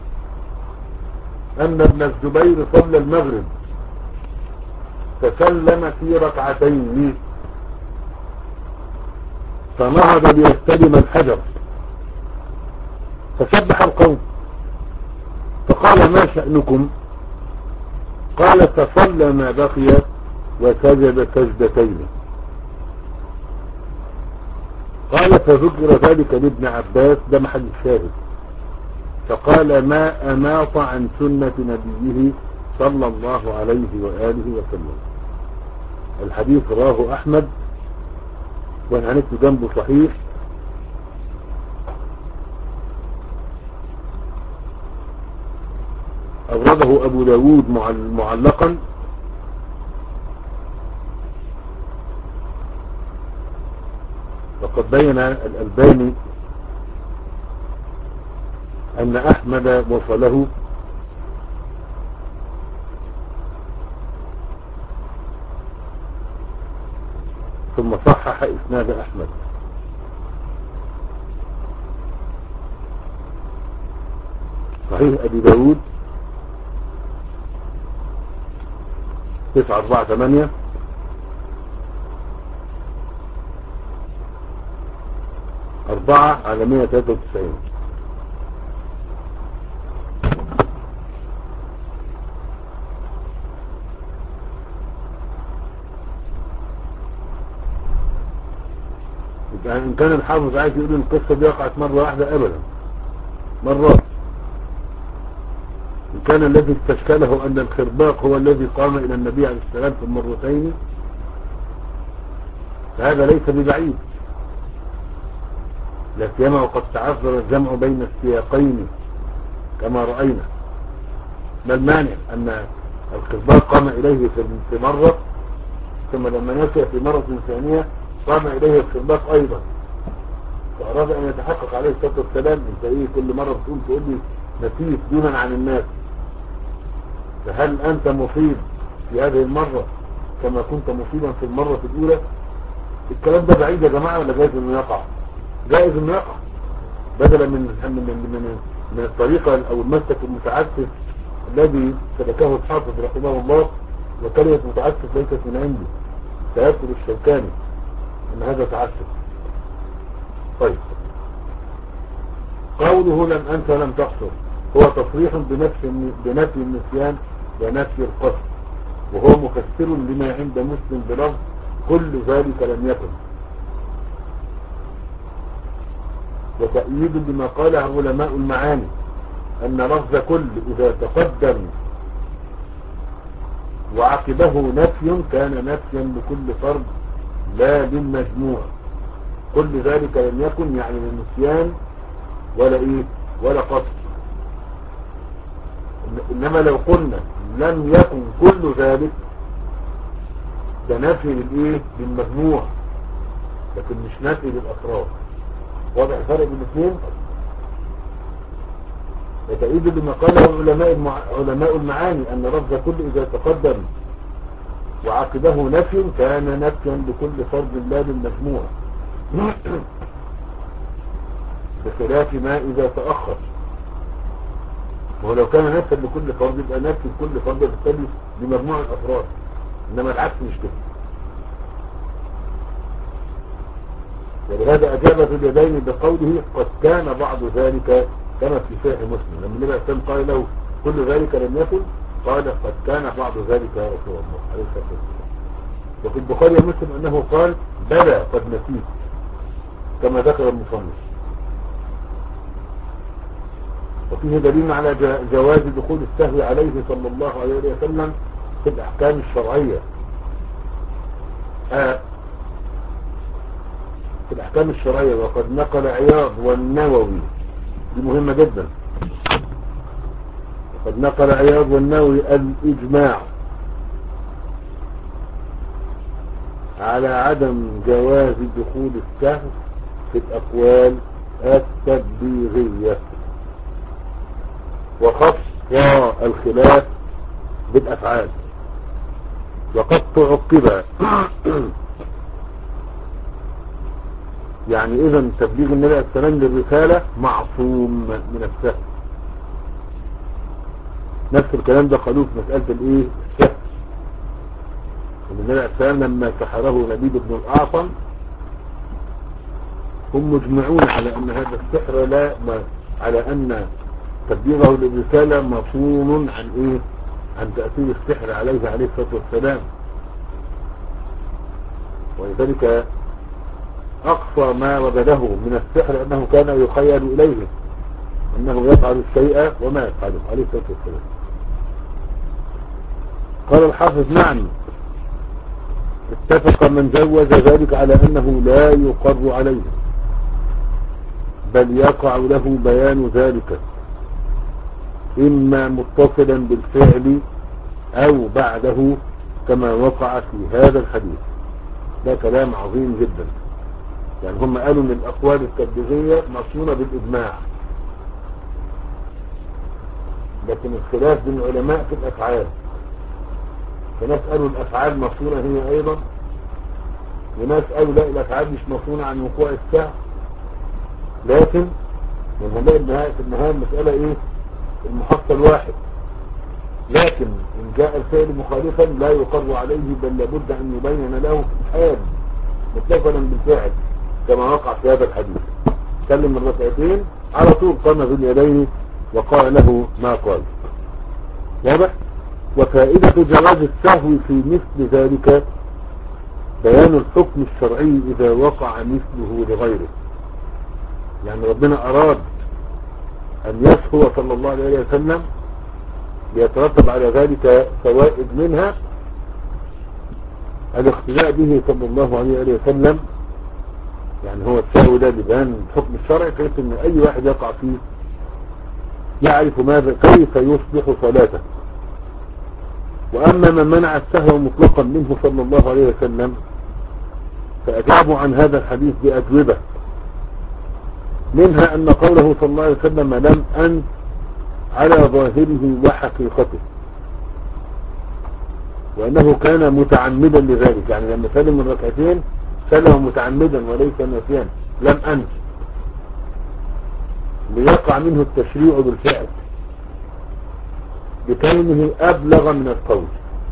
أن ابن الزبير صلى المغرب فسلم في ركعتين فنهض ليستلم الحجر فسبح القوم فقال ما شأنكم؟ قال فصلى ما بقي وسجد سجدتين. قال فذكر ذلك لابن عباس، ده محل الشاهد، فقال ما أماط عن سنة نبيه صلى الله عليه وآله وسلم. الحديث رواه أحمد، وانا هنكتب جنبه صحيح، أورده أبو داود معلقا، وقد بين الألباني أن أحمد وصله، ثم صحح إسناد أحمد. صحيح أبي داود تسعة أربعة ثمانية، أربعة على مية ثلاثة وتسعين. يعني إن كان الحافظ عايز يقول القصة دي وقعت مرة واحدة أبدا، مرات. إن كان الذي استشكله أن الخرباق هو الذي قام إلى النبي عليه السلام في المرتين، فهذا ليس ببعيد، لا سيما وقد تعذر الجمع بين السياقين كما رأينا. ما المانع أن الخرباق قام إليه في مرة، ثم لما نسي في مرة ثانية قام إليه الخرباق أيضا، فأراد أن يتحقق عليه الصلاة والسلام. انت ايه كل مرة بتقول تقول لي نسيت دونا عن الناس، فهل أنت مصيب في هذه المرة كما كنت مصيبا في المرة الأولى؟ الكلام ده بعيد يا جماعة ولا جائز انه يقع؟ جائز انه يقع، بدلا من من من, من الطريقة او المسلك المتعسف الذي سلكه الحافظ رحمه الله. وكلمة متعسف ليست من عندي، سيذكر الشوكاني ان هذا تعسف. طيب، قوله لم أنت لم تقصر هو تصريح بنفي بنفي النسيان ونفي القصد، وهو مفسر لما عند مسلم بلفظ كل ذلك لم يكن، وتأييد لما قاله علماء المعاني أن لفظ كل إذا تقدم وعقبه نفي كان نفيا لكل فرد لا للمجموع. كل ذلك لم يكن يعني النسيان ولا ايه ولا قصد. انما لو قلنا لم يكن كل ذلك ده نفي للايه للمجموع، لكن مش نفي للافراد. واضح الفرق بين الاثنين؟ وتأييد لما قاله علماء المع... علماء المعاني ان لفظ كل اذا تقدم وعقبه نفي كان نفيا لكل فرد لا للمجموع، بخلاف ما اذا تأخر. ولو كان نفسا لكل فرد يبقى نفس لكل فرد بالتالي لمجموع الافراد، انما العكس مش كده. ولهذا اجاب ذو اليدين بقوله قد كان بعض ذلك كما في صحيح مسلم، لما النبي عليه الصلاه والسلام قال له كل ذلك لم يكن، قال قد كان بعض ذلك يا رسول الله عليه الصلاه والسلام. وفي البخاري ومسلم انه قال بلى قد نسيت كما ذكر المصنف. وفيه دليل على جواز دخول السهو عليه صلى الله عليه وسلم في الأحكام الشرعية. آه في الأحكام الشرعية. وقد نقل عياض والنووي، دي مهمة جدا، وقد نقل عياض والنووي الإجماع على عدم جواز دخول السهو في الأقوال التبليغية، وخص الخلاف بالأفعال. وقد تعقب يعني إذن تبليغ النبي عليه السلام للرسالة معصوم من السهو. نفس الكلام ده قالوه في مسألة الايه السهو. النبي عليه السلام لما سحره لبيد بن الأعصم هم مجمعون على أن هذا السحر لا ما على أن تبليغه للرسالة مصون عن ايه عن تأثير السحر عليه عليه الصلاة والسلام. ولذلك أقصى ما وجده من السحر أنه كان يخيل إليه أنه يفعل الشيء وما يفعله عليه الصلاة والسلام. قال الحافظ: نعم، اتفق من جوز ذلك على أنه لا يقر عليه، بل يقع له بيان ذلك إما متصلا بالفعل أو بعده كما وقع في هذا الحديث. ده كلام عظيم جدا. يعني هم قالوا ان الأقوال التبليغية مصونة بالإجماع، لكن الخلاف بين العلماء في الأفعال. فناس قالوا الأفعال مصونة هي أيضا، وناس قالوا لا، الأفعال مش مصونة عن وقوع السهو. لكن من هنلاقي النهاية في النهاية المسألة ايه؟ المحصل واحد. لكن إن جاء الفعل مخالفا لا يقر عليه، بل لابد أن يبين له في الحال متصلا بالفعل كما وقع في هذا الحديث. سلم الركعتين على طول قام في اليدين وقال له ما قال. واضح؟ وفائدة جواز السهو في مثل ذلك بيان الحكم الشرعي إذا وقع مثله لغيره. يعني ربنا أراد أن يسهو صلى الله عليه وسلم ليترتب على ذلك فوائد، منها الاقتداء به صلى الله عليه وسلم. يعني هو السهو ده بيبان الحكم الشرعي، كيف ان اي واحد يقع فيه يعرف ماذا كيف يصلح صلاته. واما من منع السهو مطلقا منه صلى الله عليه وسلم فاجابوا عن هذا الحديث باجوبه، منها ان قوله صلى الله عليه وسلم لم أن على ظاهره وحقيقته، وانه كان متعمدا لذلك. يعني لما سلم من ركعتين سلم متعمدا وليس ناسيا، لم أنس، ليقع منه التشريع بالفعل بكونه أبلغ من القول.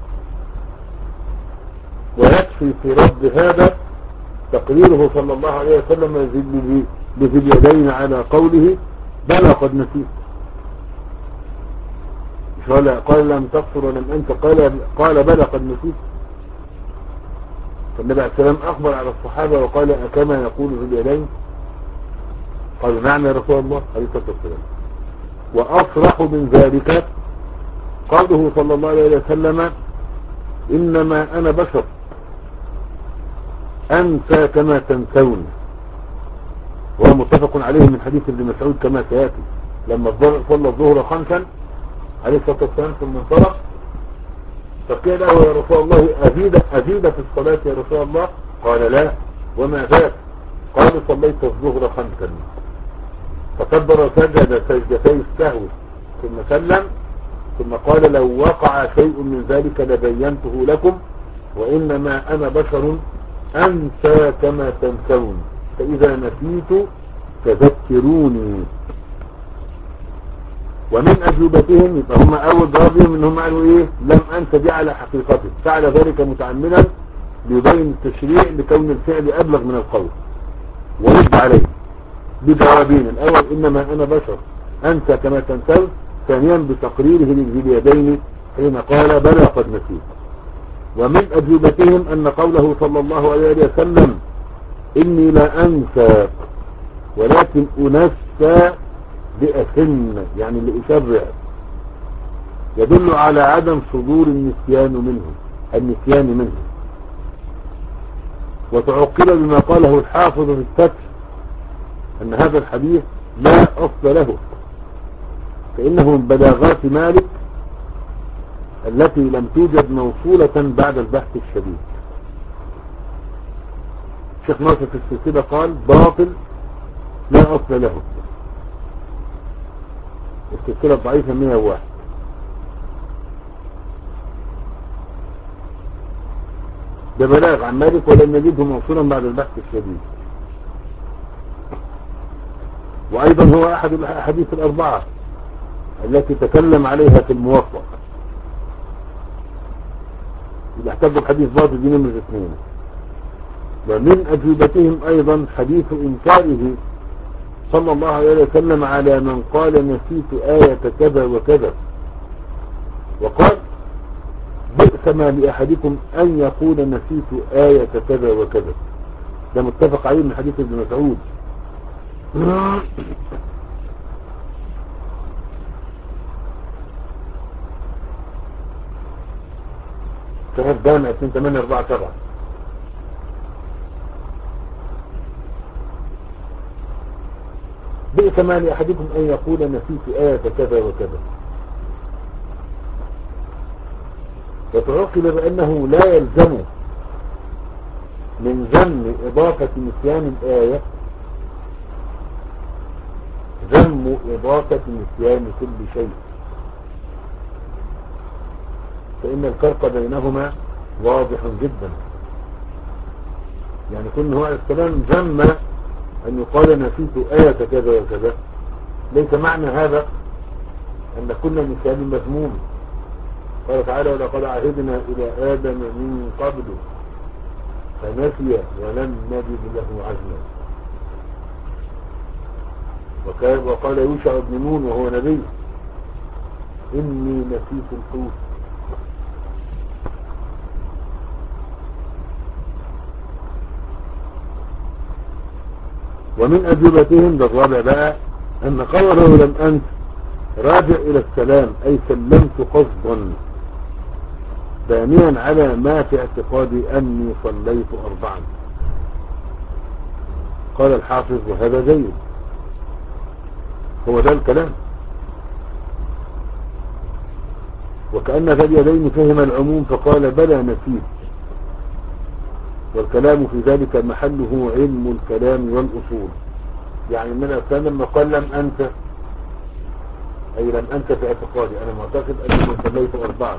ويكفي في رد هذا تقريره صلى الله عليه وسلم بذي اليدين على قوله بلى قد نسيت. قال لم تقصر ولم أنت، قال, قال بلى قد نسيت. فالنبي عليه السلام أخبر على الصحابة وقال أكما يقول ذو اليدين؟ قالوا نعم يا رسول الله عليه الصلاة والسلام. وأصرح من ذلك قوله صلى الله عليه وسلم إنما أنا بشر أنسى كما تنسون، وهو متفق عليه من حديث ابن مسعود كما سيأتي. لما صلى الظهر خمسا عليه الصلاة والسلام ثم انصرف، فقيل له يا رسول الله أزيد, أزيد في الصلاة يا رسول الله؟ قال لا، وما ذاك؟ قال صليت الظهر خمسا. فكبر وسجد سجدتي السهو ثم سلم، ثم قال لو وقع شيء من ذلك لبينته لكم، وإنما أنا بشر أنسى كما تنسون، فإذا نسيت فذكروني. ومن أجوبتهم يبقى هم أول ضربهم إنهم قالوا إيه؟ لم أنسى دي على حقيقته، فعل ذلك متعمدا ليبين التشريع لكون الفعل أبلغ من القول. ورد عليه بجوابين: الأول إنما أنا بشر أنسى كما تنسون، ثانيا بتقريره لذي اليدين حين قال بلى قد نسيت. ومن أجوبتهم أن قوله صلى الله عليه وسلم إني لا أنسى ولكن أنسى بأسن، يعني لأشرع، يدل على عدم صدور النسيان منه النسيان منه. وتعقل بما قاله الحافظ في الفتح أن هذا الحديث لا أصل له، فإنه من بلاغات مالك التي لم توجد موصولة بعد البحث الشديد. الشيخ ناصر في السلسلة قال باطل لا أصل له، السلسلة الضعيفة مئة وواحد. ده بلاغ عن مالك ولم نجده موصولا بعد البحث الشديد. وأيضا هو أحد الأحاديث الأربعة التي تكلم عليها في الموفق، إذا احتجوا الحديث باطل دي نمرة اثنين. ومن أجوبتهم أيضا حديث إنكاره صلى الله عليه وسلم على من قال نسيت آية كذا وكذا، وقال بئس كما لأحدكم أن يقول نسيت آية كذا وكذا. ده متفق عليه من حديث ابن مسعود. شهر دانا اثنين ثمانية أربعة سبعة. بئس ما لأحدكم أن يقول نسيت آية كذا وكذا. وتعقل بأنه لا يلزم من ذم إضافة نسيان الآية ذم إضافة نسيان كل شيء، فإن الفرق بينهما واضح جدا. يعني كل هو السلام ذم أن يقال نسيت آية كذا وكذا، ليس معنى هذا أن كل نسيان مذموم. قال تعالى ولقد عهدنا إلى آدم من قبل فنسي ولم نجد له عزما. وقال يوشع بن نون وهو نبي إني نسيت الحوت. ومن أجوبتهم بالرابع بقى أن قوله لم أنس راجع إلى السلام أي سلمت قصدا بانيا على ما في اعتقادي أني صليت أربعا. قال الحافظ وهذا جيد، هو ده الكلام. وكأن ذا اليدين فهم العموم فقال بلى نسيت، والكلام في ذلك محله علم الكلام والأصول. يعني من الكلام لما قال لم أنت أي لم أنت في اعتقادي، أنا معتقد أني صليت أربعا.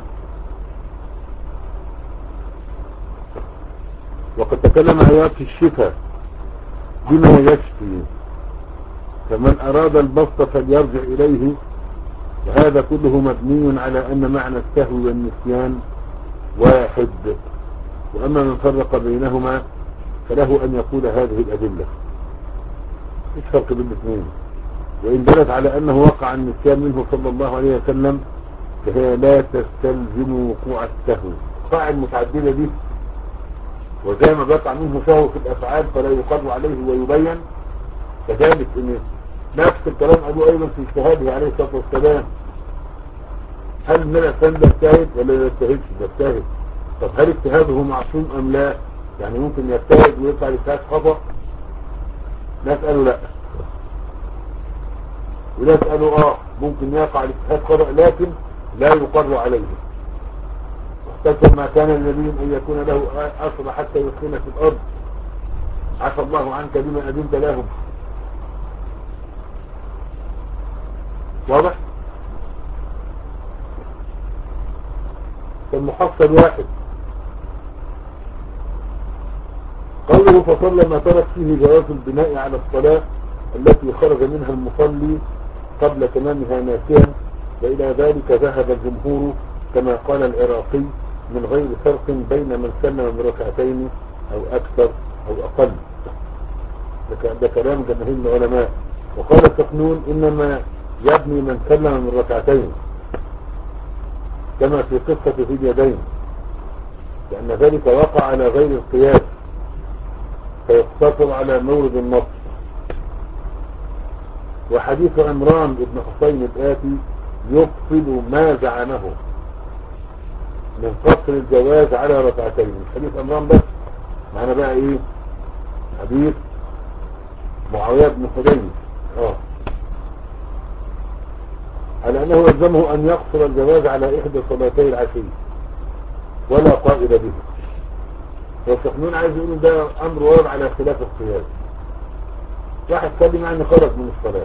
وقد تكلم عياض في الشفاء بما يشفي، فمن أراد البسط فليرجع إليه، وهذا كله مبني على أن معنى السهو والنسيان واحد. وأما من فرق بينهما فله أن يقول هذه الأدلة ايش فرق بين الاثنين، وإن دلت على أنه وقع النسيان منه صلى الله عليه وسلم فهي لا تستلزم وقوع السهو. قاع المتعددة دي وزي ما بقع منه سهو في الأفعال فلا يقر عليه ويبين، كذلك إن نفس الكلام قالوا أيضا في اجتهاده عليه الصلاة والسلام. هل من الأسلام ده اجتهد ولا لا يجتهدش؟ ده اجتهد. طب هل اجتهاده معصوم أم لا؟ يعني ممكن يجتهد ويطلع الاجتهاد خطأ؟ ناس قالوا لا، وناس قالوا اه ممكن يقع الاجتهاد خطأ لكن لا يقر عليه. واحتسب ما كان للنبي أن يكون له أسر حتى يسكن في الأرض، عفى الله عنك بما أذنت لهم. واضح؟ فالمحصل واحد. قوله فصلى ما ترك فيه جواز البناء على الصلاة التي خرج منها المصلي قبل تمامها ناسيا، وإلى ذلك ذهب الجمهور كما قال العراقي من غير فرق بين من سلم من ركعتين أو أكثر أو أقل. ده كلام جماهير العلماء. وقال السخنون إنما يبني من سلم من ركعتين كما في قصة في اليدين، لأن ذلك وقع على غير القياس فيقتصر على مورد النص. وحديث عمران بن حسين الآتي يبطل ما زعمه من قصر الجواز على ركعتين. حديث عمران بس معنا بقى ايه؟ حديث معاوية بن حدين اه على انه يلزمه ان يقصر الجواز على احدى صلاتي العشي ولا قائد به. والسخنون عايز يقول ده امر وارد على خلاف القياس. واحد سلم يعني خرج من الصلاة،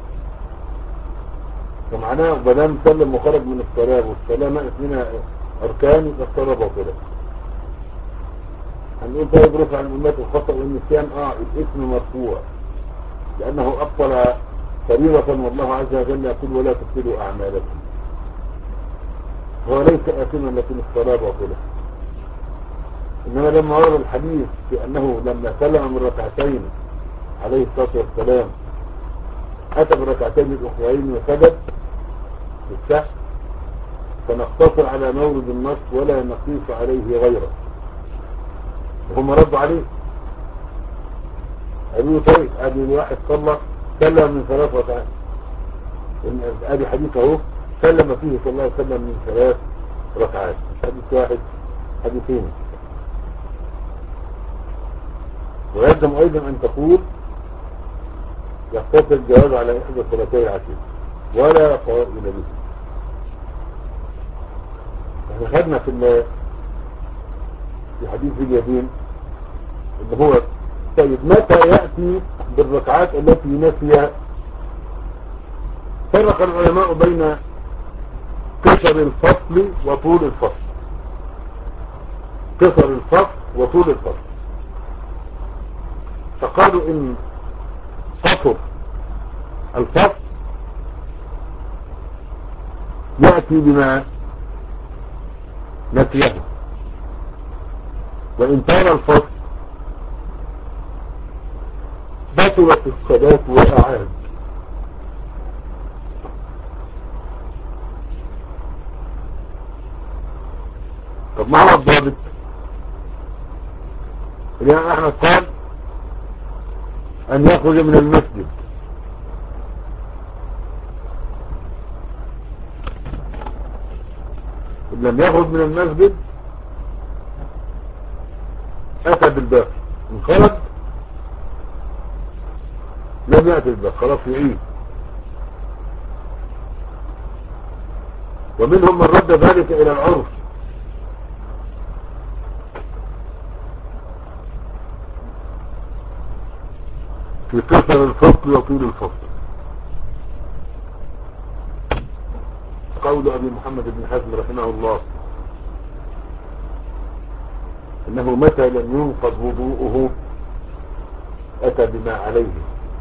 فمعناه بدام سلم وخرج من الصلاة والصلاة ناقص منها اركان يبقى الصلاة باطلة. هنقول طيب رفع الامات الخطأ والنسيان اه الاسم مرفوع لانه ابطل فريضة، والله عز وجل يقول ولا تبطلوا اعمالكم. هو ليس اثما لكن الصلاة باطلة. انما لما ورد الحديث بانه لما سلم من ركعتين عليه الصلاة والسلام أتى بركعتين الأخرين وسجد بالسهل، فنقتصر على مورد النص ولا نقيس عليه غيره. وهم ردوا عليه قالوا طيب ادي الواحد صلى سلم من ثلاث ركعات، ادي حديث اهو سلم فيه صلى الله عليه وسلم من ثلاث ركعات، مش حديث واحد، حديثين. ويلزم ايضا ان تقول يقتصر الجواز على احدى صلاتي العشر ولا فوائد به. احنا خدنا في في حديث اليدين اللي هو طيب متى يأتي بالركعات التي نسيها؟ فرق العلماء بين قصر الفصل وطول الفصل. قصر الفصل وطول الفصل، فقالوا ان قصر الفصل يأتي بما نسيه، وإن طال الفصل بطلت الصلاة وأعاد. طب ما هو الضابط؟ الإمام أحمد قال أن يخرج من المسجد إن لم يخرج من المسجد أتى بالباقي، إن خرج لم يأتي بالباقي خلاص يعيد. ومنهم من رد ذلك إلى العرف، في قصر الفصل وطول الفصل. قول أبي محمد بن حزم رحمه الله إنه متى لم ينقض وضوءه أتى بما عليه.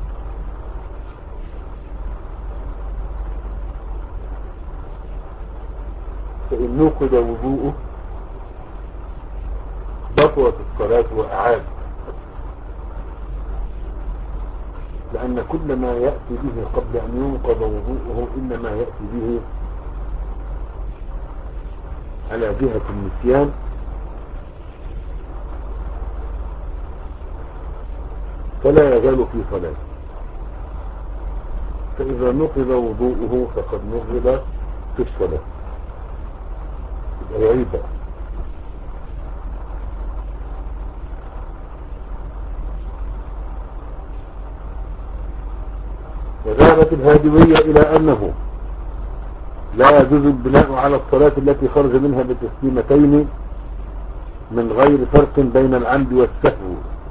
فإن نقض وضوءه بطلت الصلاة وأعاد، لأن كل ما يأتي به قبل أن ينقض وضوءه إنما يأتي به على جهة النسيان، فلا يزال في صلاة. فإذا نقض وضوءه فقد نقض في الصلاة، يبقى يعيد. وذهبت الهادوية إلى أنه لا يجوز البناء على الصلاة التي خرج منها بتسليمتين من غير فرق بين العمد والسهو.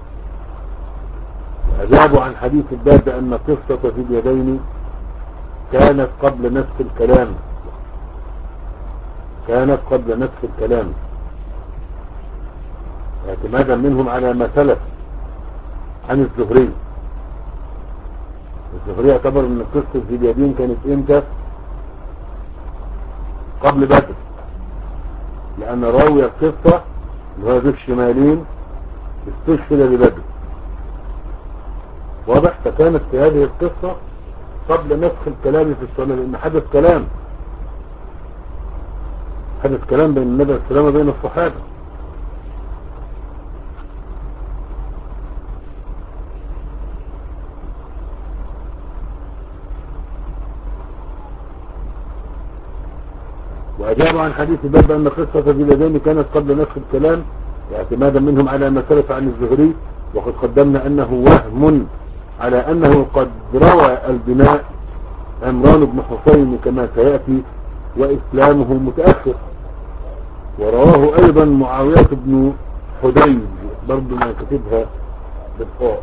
أجابوا عن حديث الباب أن قصة في اليدين كانت قبل نسخ الكلام كانت قبل نسخ الكلام اعتمادا منهم على ما سلف عن الزهري. الزهري اعتبر ان قصة في اليدين كانت امتى؟ قبل بدر، لأن راوي القصة اللي هو ذو الشمالين استشهد ببدر، واضح؟ فكانت في هذه القصة قبل نسخ الكلام في الصلاة، لأن حدث كلام حدث كلام بين النبي عليه السلام وبين الصحابة. وأجابوا عن حديث الباب أن قصة في اليدين كانت قبل نسخ الكلام اعتمادا منهم على ما سلف عن الزهري، وقد قدمنا أنه وهم على أنه قد روى البناء عمران بن حسين كما سيأتي وإسلامه متأخر، ورواه أيضا معاوية بن حديج برضو ما كتبها بالقاء.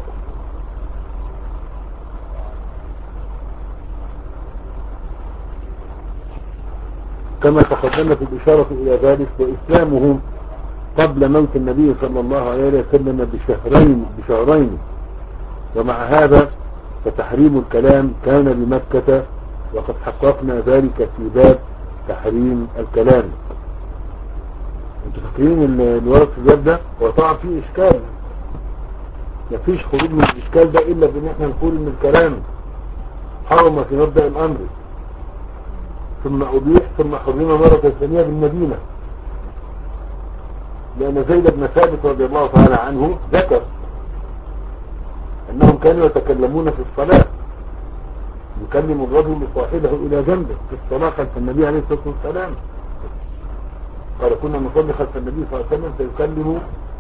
كما تقدمت الإشارة إلى ذلك، وإسلامه قبل موت النبي صلى الله عليه وسلم بشهرين بشهرين ومع هذا فتحريم الكلام كان بمكة، وقد حققنا ذلك في باب تحريم الكلام. انتوا فاكرين الورد في الباب ده؟ هو طبعا فيه اشكال، مفيش خروج من الاشكال ده الا بان احنا نقول ان الكلام حرم في مبدأ الامر ثم ابيح ثم حرم مرة ثانية بالمدينة، لأن زيد بن ثابت رضي الله تعالى عنه ذكر أنهم كانوا يتكلمون في الصلاة، يكلم الرجل صاحبه إلى جنبه في الصلاة خلف النبي عليه الصلاة والسلام. قال كنا نصلي خلف النبي صلى الله عليه وسلم فيكلم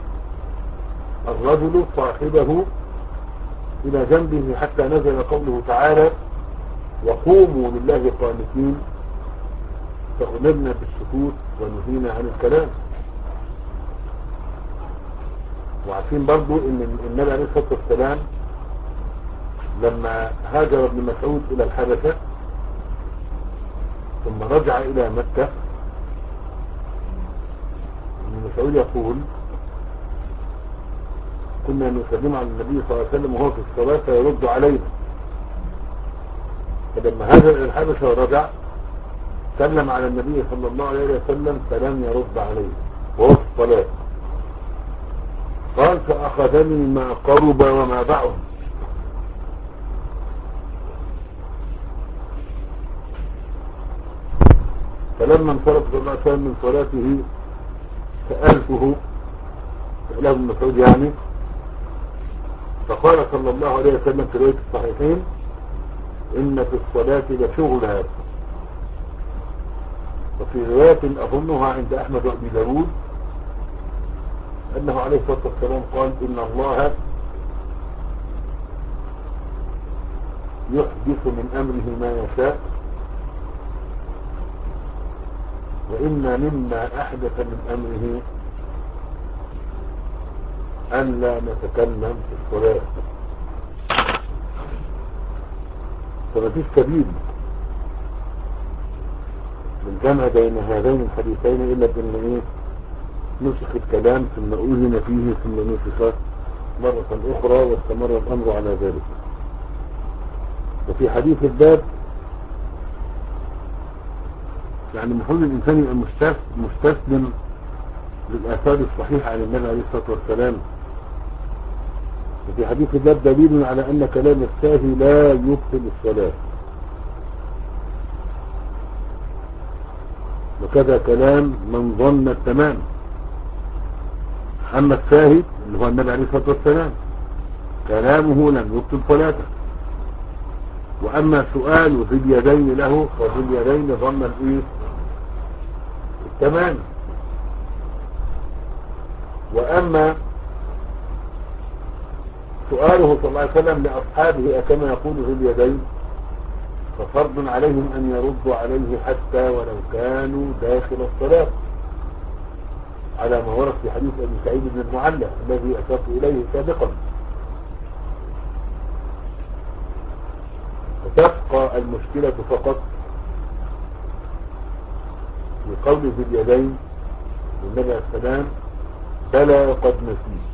الرجل صاحبه إلى جنبه حتى نزل قوله تعالى وقوموا لله قانتين فأمرنا بالسكوت ونهينا عن الكلام. وعارفين برضو ان النبي عليه الصلاة والسلام لما هاجر ابن مسعود الى الحبشة ثم رجع الى مكة، ابن مسعود يقول كنا نسلم على النبي صلى الله عليه وسلم وهو في الصلاة فيرد علينا، فلما هاجر الى الحبشة ورجع سلم على النبي صلى الله عليه وسلم فلم يرد عليه وهو في الصلاة. قال فأخذني ما قرب وما بعد، فلما انصرف صلى الله عليه وسلم من صلاته سألته، سأله ابن مسعود يعني، فقال صلى الله عليه وسلم في رواية الصحيحين إن في الصلاة لشغلا. وفي رواية أظنها عند أحمد وأبي داود أنه عليه الصلاة والسلام قال إن الله يحدث من أمره ما يشاء، وإن مما أحدث من أمره أن لا نتكلم في الصلاة. فما فيش سبيل للجمع بين هذين الحديثين إلا بأن إيه نسخ الكلام ثم أذن فيه ثم نسخ مرة أخرى واستمر الأمر على ذلك. وفي حديث الباب يعني المفروض الإنسان يبقى مستسلم للآثار الصحيحة عن النبي عليه الصلاة والسلام. وفي حديث الباب دليل على أن كلام الساهي لا يبطل الصلاة، وكذا كلام من ظن التمام. أما الساهي اللي هو النبي عليه الصلاة والسلام كلامه لم يبطل صلاته، وأما سؤال ذي اليدين له فذي اليدين ظن الإيه التمام. وأما سؤاله صلى الله عليه وسلم لأصحابه أكما يقول ذي اليدين ففرض عليهم أن يردوا عليه حتى ولو كانوا داخل الصلاة، على ما ورد في حديث أبي سعيد بن المعلى الذي أشرت إليه سابقا. فتبقى المشكلة فقط في قول ذي اليدين والنبي عليه السلام بلى قد نسيت.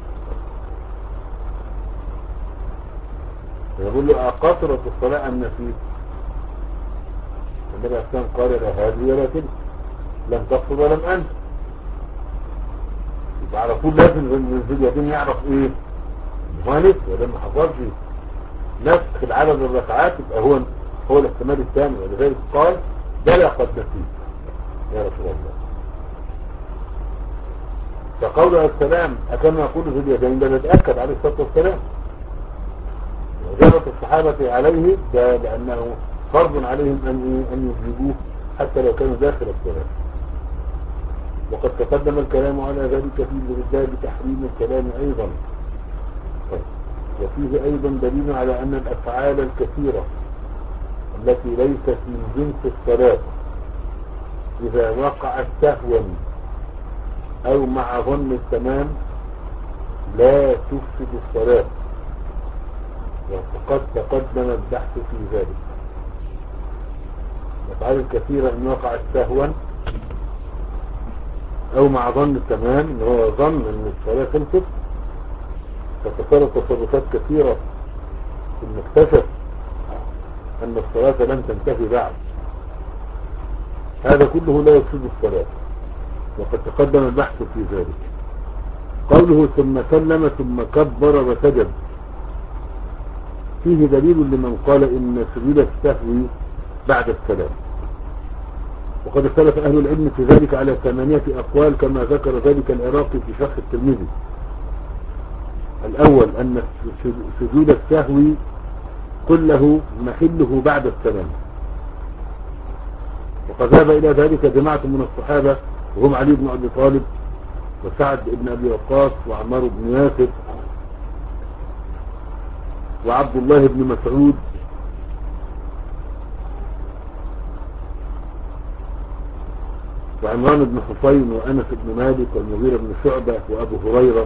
يقول له أقصرت الصلاة أم نسيت؟ النبي عليه السلام قال لا هذه ولا تلك، لم تقصر ولم أنت. يبقى على طول لازم ذي اليدين يعرف ايه هو نسي، ولما حصلش نسخ العدد الركعات يبقى هو هو الاحتمال الثاني. ولذلك قال بلى قد نسيت يا رسول الله. فقوله السلام أكما يقول ذي اليدين ده نتأكد عليه الصلاة والسلام، وجابت الصحابة عليه ده لأنه فرض عليهم أن أن يجيبوه حتى لو كانوا داخل الصلاة. وقد تقدم الكلام على ذلك في الرجال بتحريم الكلام أيضا. وفيه أيضا دليل على أن الأفعال الكثيرة التي ليست من جنس الصلاة إذا وقعت سهوا أو مع ظن التمام لا تفسد الصلاة، وقد تقدم البحث في ذلك. الأفعال الكثيرة إن وقعت سهوا أو مع ظن التمام إن هو ظن أن الصلاة خلصت فتصرف تصرفات كثيرة ثم اكتشف أن الصلاة لم تنتهي بعد، هذا كله لا يفسد الصلاة، وقد تقدم البحث في ذلك. قوله ثم سلم ثم كبر وسجد فيه دليل لمن قال إن سجود السهو بعد السلام، وقد اختلف أهل العلم في ذلك على ثمانية أقوال كما ذكر ذلك العراقي في شرح الترمذي. الأول أن سجود السهو كله محله بعد السلام، وقد ذهب إلى ذلك جماعة من الصحابة وهم علي بن أبي طالب وسعد بن أبي وقاص وعمار بن ياسر وعبد الله بن مسعود وعمران بن حسين وأنس بن مالك والمغيرة بن شعبة وأبو هريرة.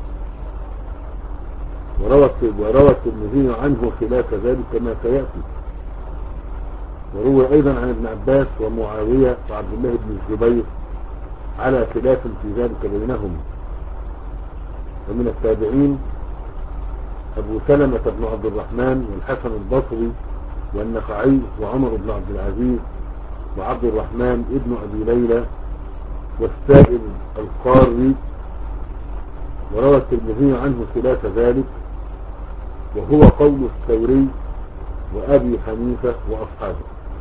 وروى وروى الترمذي عنه خلاف ذلك كما سيأتي. وروى أيضا عن ابن عباس ومعاوية وعبد الله بن الزبير على خلاف في ذلك بينهم. ومن التابعين أبو سلمة بن عبد الرحمن والحسن البصري والنخعي وعمر بن عبد العزيز وعبد الرحمن ابن أبي ليلى والسائل القاري. وروى الترمذي عنه خلاف ذلك، وهو قول الثوري وأبي حنيفة وأصحابه.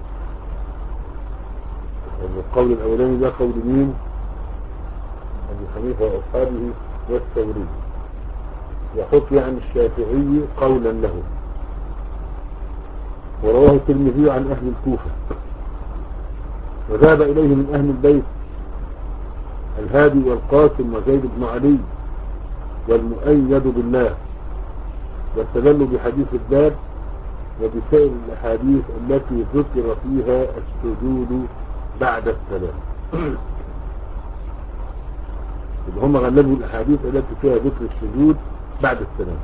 القول الأولاني ده قول مين؟ أبي حنيفة وأصحابه والثوري. وحكي عن الشافعي قولا له. ورواه الترمذي عن أهل الكوفة. وذهب إليه من أهل البيت الهادي والقاسم وزيد بن علي والمؤيد بالله، واستدلوا بحديث الباب وبسائر الأحاديث التي ذكر فيها السجود بعد السلام. هم غلبوا الأحاديث التي فيها ذكر السجود بعد السلام.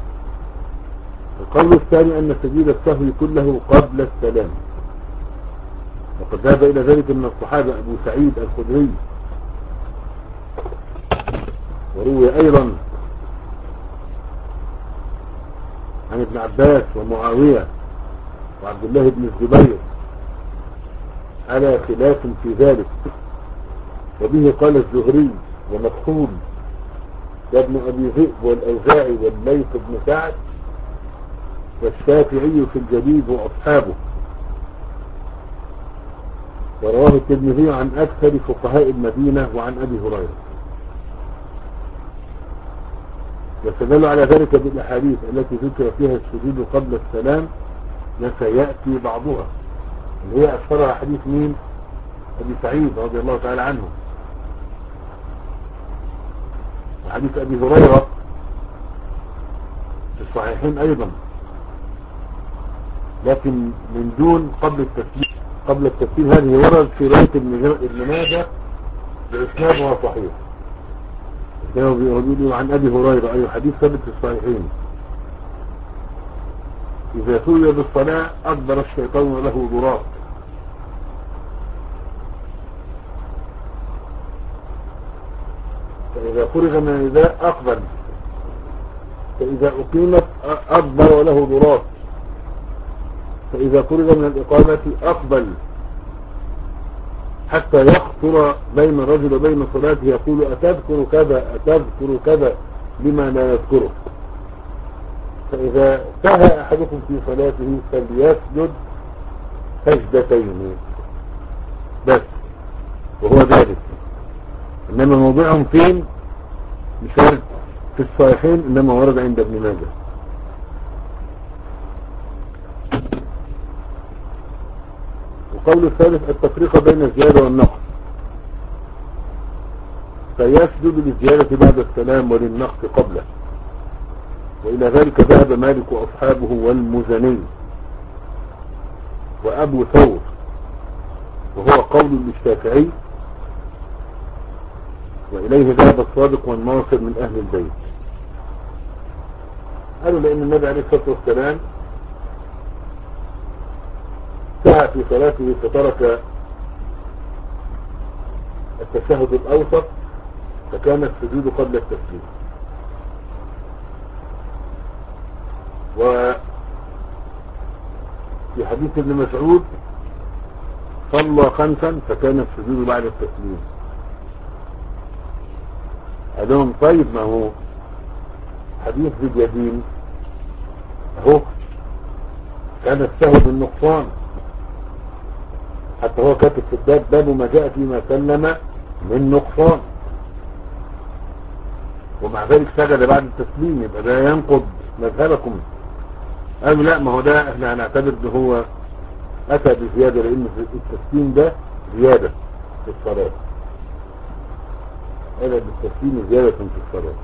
القول الثاني أن سجود السهو كله قبل السلام، وقد ذهب إلى ذلك من الصحابة أبو سعيد الخدري. وروي أيضا عن ابن عباس ومعاوية وعبد الله بن الزبير على خلاف في ذلك، وبه قال الزهري ومكحول وابن أبي ذئب والأوزاعي والليث بن سعد والشافعي في الجديد وأصحابه. ورواه الترمذي عن أكثر فقهاء المدينة وعن أبي هريرة. واستدلوا على ذلك بالأحاديث التي ذكر فيها السجود قبل السلام، وسيأتي بعضها، اللي هي أكثرها حديث مين؟ أبي سعيد رضي الله تعالى عنه، وحديث أبي هريرة في الصحيحين أيضا، لكن من دون قبل التسليم. قبل التسليم هذه ورد في رواية ابن ماجه بإسنادها صحيح. كانوا بيقولوا عن أبي هريرة أي حديث ثابت في الصحيحين: إذا سوي بالصلاة أدبر الشيطان وله ضراط. فإذا فرغ من النداء أقبل، فإذا أقيمت أدبر وله ضراط، فإذا فرغ من الإقامة أقبل، حتى يخطر بين الرجل وبين صلاته يقول أتذكر كذا أتذكر كذا لما لا يذكره. فإذا سهى أحدكم في صلاته فليسجد سجدتين بس، وهو ذلك. إنما موضعهم فين؟ مش ورد في الصحيحين، إنما ورد عند ابن ماجه. القول الثالث التفريق بين الزيادة والنقص، فيسجد للزيادة بعد السلام وللنقص قبله. وإلى ذلك ذهب مالك وأصحابه والمزني وأبو ثور، وهو قول للشافعي، وإليه ذهب الصادق والناصر من أهل البيت. قالوا لأن النبي عليه الصلاة والسلام سعى في صلاته فترك التشهد الأوسط، فكان السجود قبل التسليم. وفي حديث ابن مسعود صلى خمسا فكان السجود بعد التسليم. قال لهم طيب ما هو حديث ذي اليدين اهو كان السهو بالنقصان، حتى هو كاتب في الباب باب ما جاء فيما سلم من نقصان، ومع ذلك سجد بعد التسليم، يبقى ده ينقض مذهبكم. قالوا لا، ما هو ده احنا هنعتبر ان هو اتى بزيادة، لان التسليم ده زيادة في الصلاة، اتى بالتسليم زيادة في الصلاة.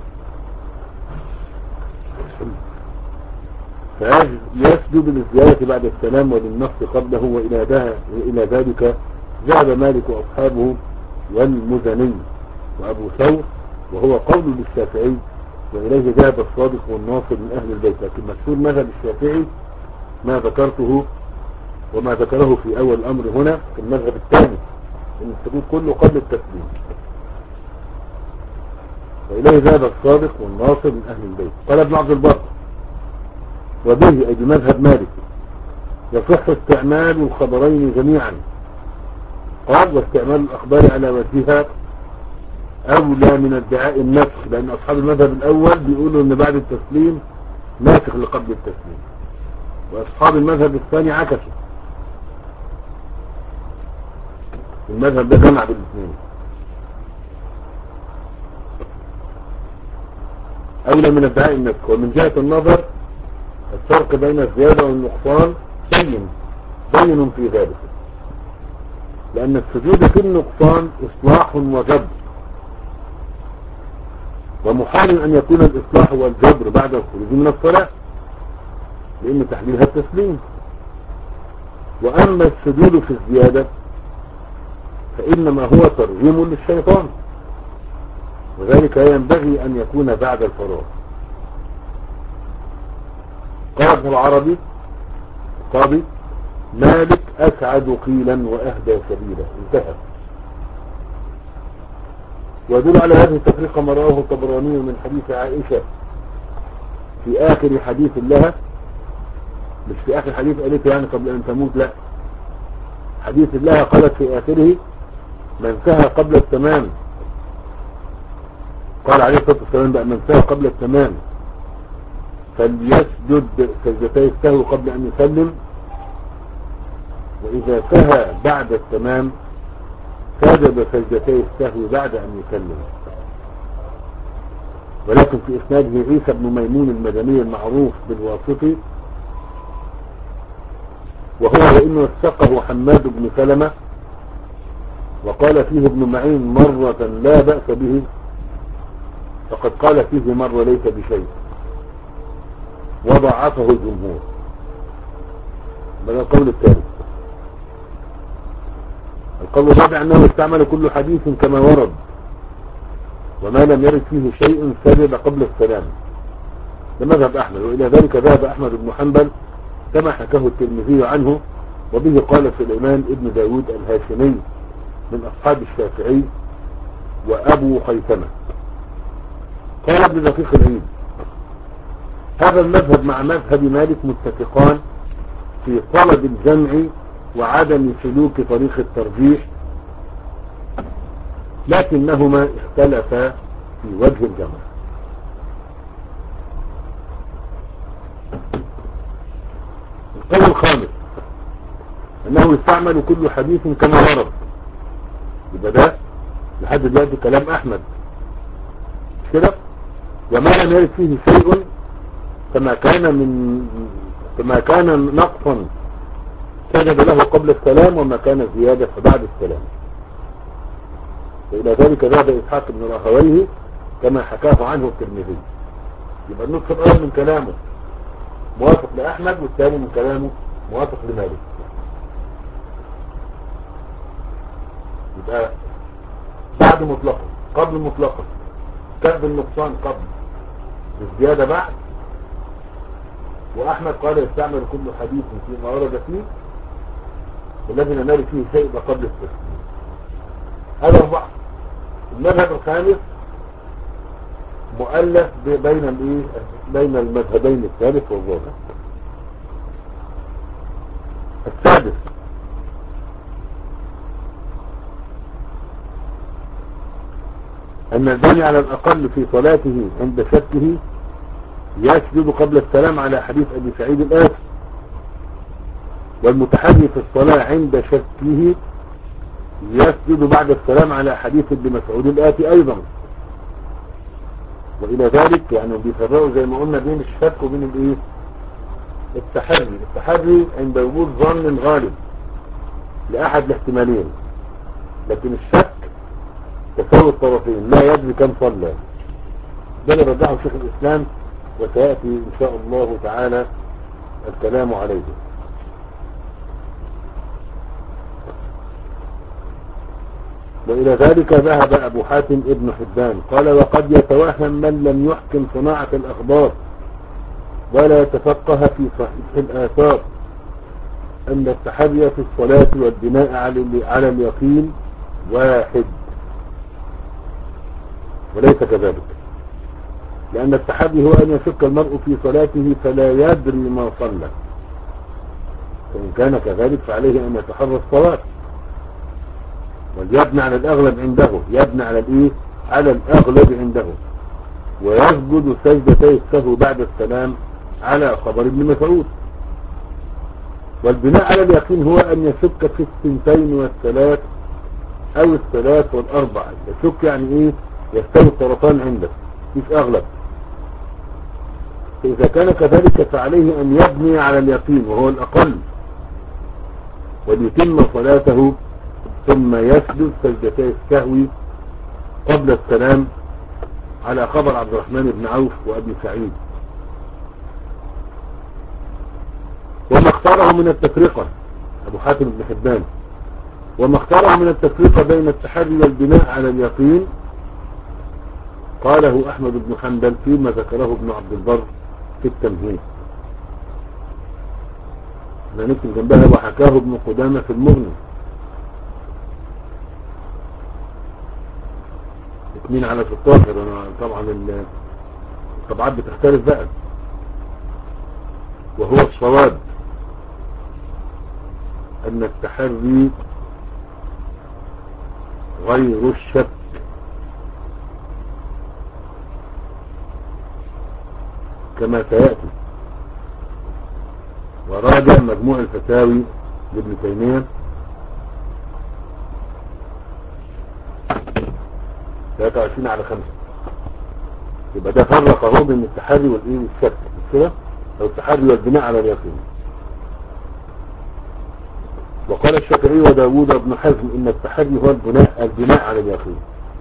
فيسجد للزيادة بعد السلام وللنقص قبله، وإلى ده إلى ذلك ذهب مالك وأصحابه والمزني وأبو ثور، وهو قول للشافعي، وإليه ذهب الصادق والناصر من أهل البيت. لكن مشهور مذهب الشافعي ما ذكرته وما ذكره في أول الأمر هنا في المذهب الثاني، إن السجود كله قبل التسليم. وإليه ذهب الصادق والناصر من أهل البيت. قال ابن عبد البر وبه، أي بمذهب مالك، يصح استعمال الخبرين جميعا. قال واستعمال الأخبار على وجهها أولى من ادعاء النسخ، لأن أصحاب المذهب الأول بيقولوا أن بعد التسليم ناسخ لقبل التسليم، وأصحاب المذهب الثاني عكسوا. المذهب ده جمع بالاثنين. أولى من ادعاء النسخ. ومن جهة النظر الفرق بين الزيادة والنقصان بين بين في ذلك، لأن السجود في النقصان إصلاح وجبر، ومحال أن يكون الإصلاح والجبر بعد الخروج من الصلاة، لأن تحليلها التسليم. وأما السجود في الزيادة فإنما هو ترغيم للشيطان، وذلك ينبغي أن يكون بعد الفراغ. قال ابن العربي قاضي مالك أسعد قيلا وأهدى سبيلا، انتهى. ويدل على هذه التفرقة ما رواه الطبراني من حديث عائشة في آخر حديث لها، مش في آخر حديث قالت يعني قبل أن تموت، لا، حديث لها قالت في آخره من سهى قبل التمام. قال عليه الصلاة والسلام بقى من سهى قبل التمام فليسجد سجدتي السهو قبل أن يسلم، وإذا سهى بعد التمام سجد سجدتي السهو بعد أن يسلم. ولكن في إسناده عيسى بن ميمون المدني المعروف بالواسطي، وهو وإنه وثقه حماد بن سلمة، وقال فيه ابن معين مرة لا بأس به، فقد قال فيه مرة ليس بشيء، وضعفه الجمهور. هذا القول الثالث. القول الرابع أنه استعمل كل حديث كما ورد، وما لم يرد فيه شيء سجد قبل السلام، ده مذهب أحمد. وإلى ذلك ذهب أحمد بن حنبل كما حكاه الترمذي عنه، وبه قال سليمان ابن داود الهاشمي من أصحاب الشافعي وأبو خيثمة. قال ابن دقيق العيد هذا المذهب مع مذهب مالك متفقان في طلب الجمع وعدم سلوك طريق الترجيح، لكنهما اختلفا في وجه الجمع. القول الخامس انه يستعمل كل حديث كما ورد، يبقى ده لحد دلوقتي كلام احمد مش كده، وما لم يرد فيه شيء كما كان من كما كان نقصا سجد له قبل السلام، وما كان زيادة فبعد السلام. وإلى ذلك ذهب إسحاق بن راهويه كما حكاه عنه الترمذي. يبقى النصف الأول من كلامه موافق لأحمد، والثاني من كلامه موافق لمالك. يبقى بعد مطلقا قبل مطلقا، كتب النقصان قبل، الزيادة بعد. وأحمد قال يستعمل كل حديث فيما ورد فيه، والذي لم يرد فيه شيء قبل التسليم. هذا أربعة. المذهب الخامس مؤلف بين الايه بين المذهبين الثالث والرابع. السادس أن الباني على الأقل في صلاته عند شكه يسجد قبل السلام على حديث أبي سعيد الآتي، والمتحري في الصلاة عند شكه يسجد بعد السلام على حديث ابن مسعود الآتي أيضا. وإلى ذلك يعني بيفرقوا زي ما قلنا بين الشك وبين الايه التحري. التحري عند وجود ظن غالب لأحد الاحتمالين، لكن الشك تساوي الطرفين لا يدري كم صلى. ده اللي رجحه شيخ الإسلام وسيأتي إن شاء الله تعالى الكلام عليه. وإلى ذلك ذهب أبو حاتم ابن حبان قال وقد يتوهم من لم يحكم صناعة الأخبار ولا يتفقه في صحيح الآثار أن التحري في الصلاة والبناء على اليقين واحد، وليس كذلك، لأن التحري هو أن يشك المرء في صلاته فلا يدري ما صلى، فإن كان كذلك فعليه أن يتحرى الصلاة ويبنى على الأغلب عنده، يبنى على الإيه؟ على الأغلب عنده، ويسجد سجدتي السهو بعد السلام على خبر ابن مسعود. والبناء على اليقين هو أن يشك في الثنتين والثلاث أو الثلاث والأربع. يشك يعني إيه؟ يستوي الطرفان عندك مش أغلب. فإذا كان كذلك فعليه أن يبني على اليقين وهو الأقل وليتم صلاته ثم يسجد سجدتي السهو قبل السلام على خبر عبد الرحمن بن عوف وأبي سعيد. وما اختاره من التفرقة أبو حاتم بن حبان وما اختاره من التفرقة بين التحري والبناء على اليقين قاله أحمد بن حنبل فيما ذكره ابن عبد البر في التمهيد. أنا نكتب جنبها وحكاه ابن قدامة في المغني. اثنين على ستاشر. أنا طبعا الطبعات بتختلف بقى. وهو الصواب أن التحري غير الشك كما سيأتي، وراجع مجموع الفتاوي لابن تيمية ثلاثة وعشرين على خمسة. يبقى ده فرق اهو بين التحري والايه والشك كده، او التحري والبناء على اليقين. وقال الشافعي وداوود بن حزم ان التحري هو البناء البناء على اليقين.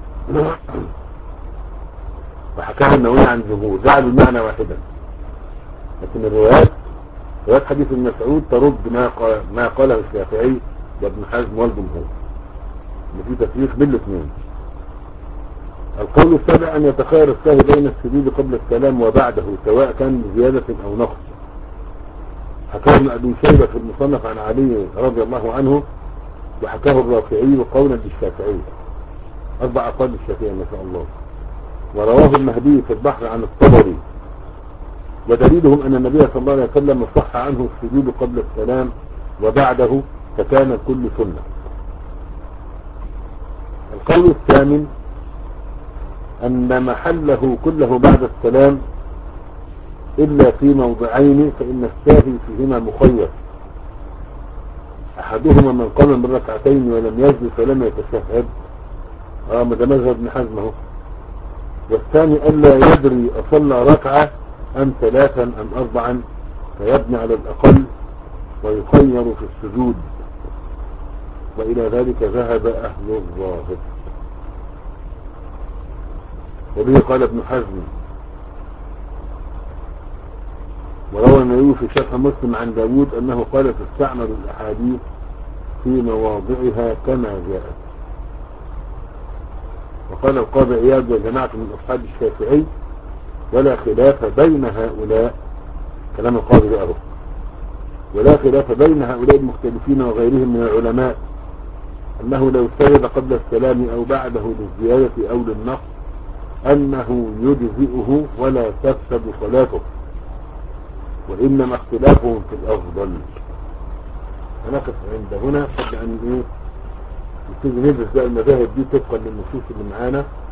وحكاه النووي عن الجمهور جعلوا المعنى واحدا، لكن الروايات روايات حديث ابن مسعود ترد ما قال ما قاله الشافعي وابن حزم والجمهور، ان في تفريق بين الاثنين. القول السابع أن يتخير السهو بين السجود قبل السلام وبعده سواء كان بزيادة أو نقص. حكاه ابن أبي شيبة في المصنف عن علي رضي الله عنه، وحكاه الرافعي قولا للشافعي. أربع أقوال للشافعي ما شاء الله. ورواه المهدي في البحر عن الطبري. ودليلهم أن النبي صلى الله عليه وسلم صح عنه السجود قبل السلام وبعده فكان كل سنة. القول الثامن أن محله كله بعد السلام إلا في موضعين فإن الساهي فيهما مخير، أحدهما من قام من ركعتين ولم يجلس ولم يتشهد، اه ده مذهب ابن حزم اهو. والثاني ألا يدري أصلى ركعة أم ثلاثا أم أربعا فيبني على الأقل ويخير في السجود، وإلى ذلك ذهب أهل الظاهر. وبه قال ابن حزم. وروى النووي في شرح مسلم عن داود أنه قال تستعمل الأحاديث في مواضعها كما جاءت. وقال القاضي عياض وجماعة من أصحاب الشافعي ولا خلاف بين هؤلاء، كلام القاضي بقى، ولا خلاف بين هؤلاء المختلفين وغيرهم من العلماء أنه لو سجد قبل السلام أو بعده للزيادة أو للنقص أنه يجزئه ولا تفسد صلاته، وإنما اختلافهم في الأفضل. هنقف عند هنا قبل أن نبتدي ندرس بقى المذاهب دي طبقا للنصوص اللي معانا.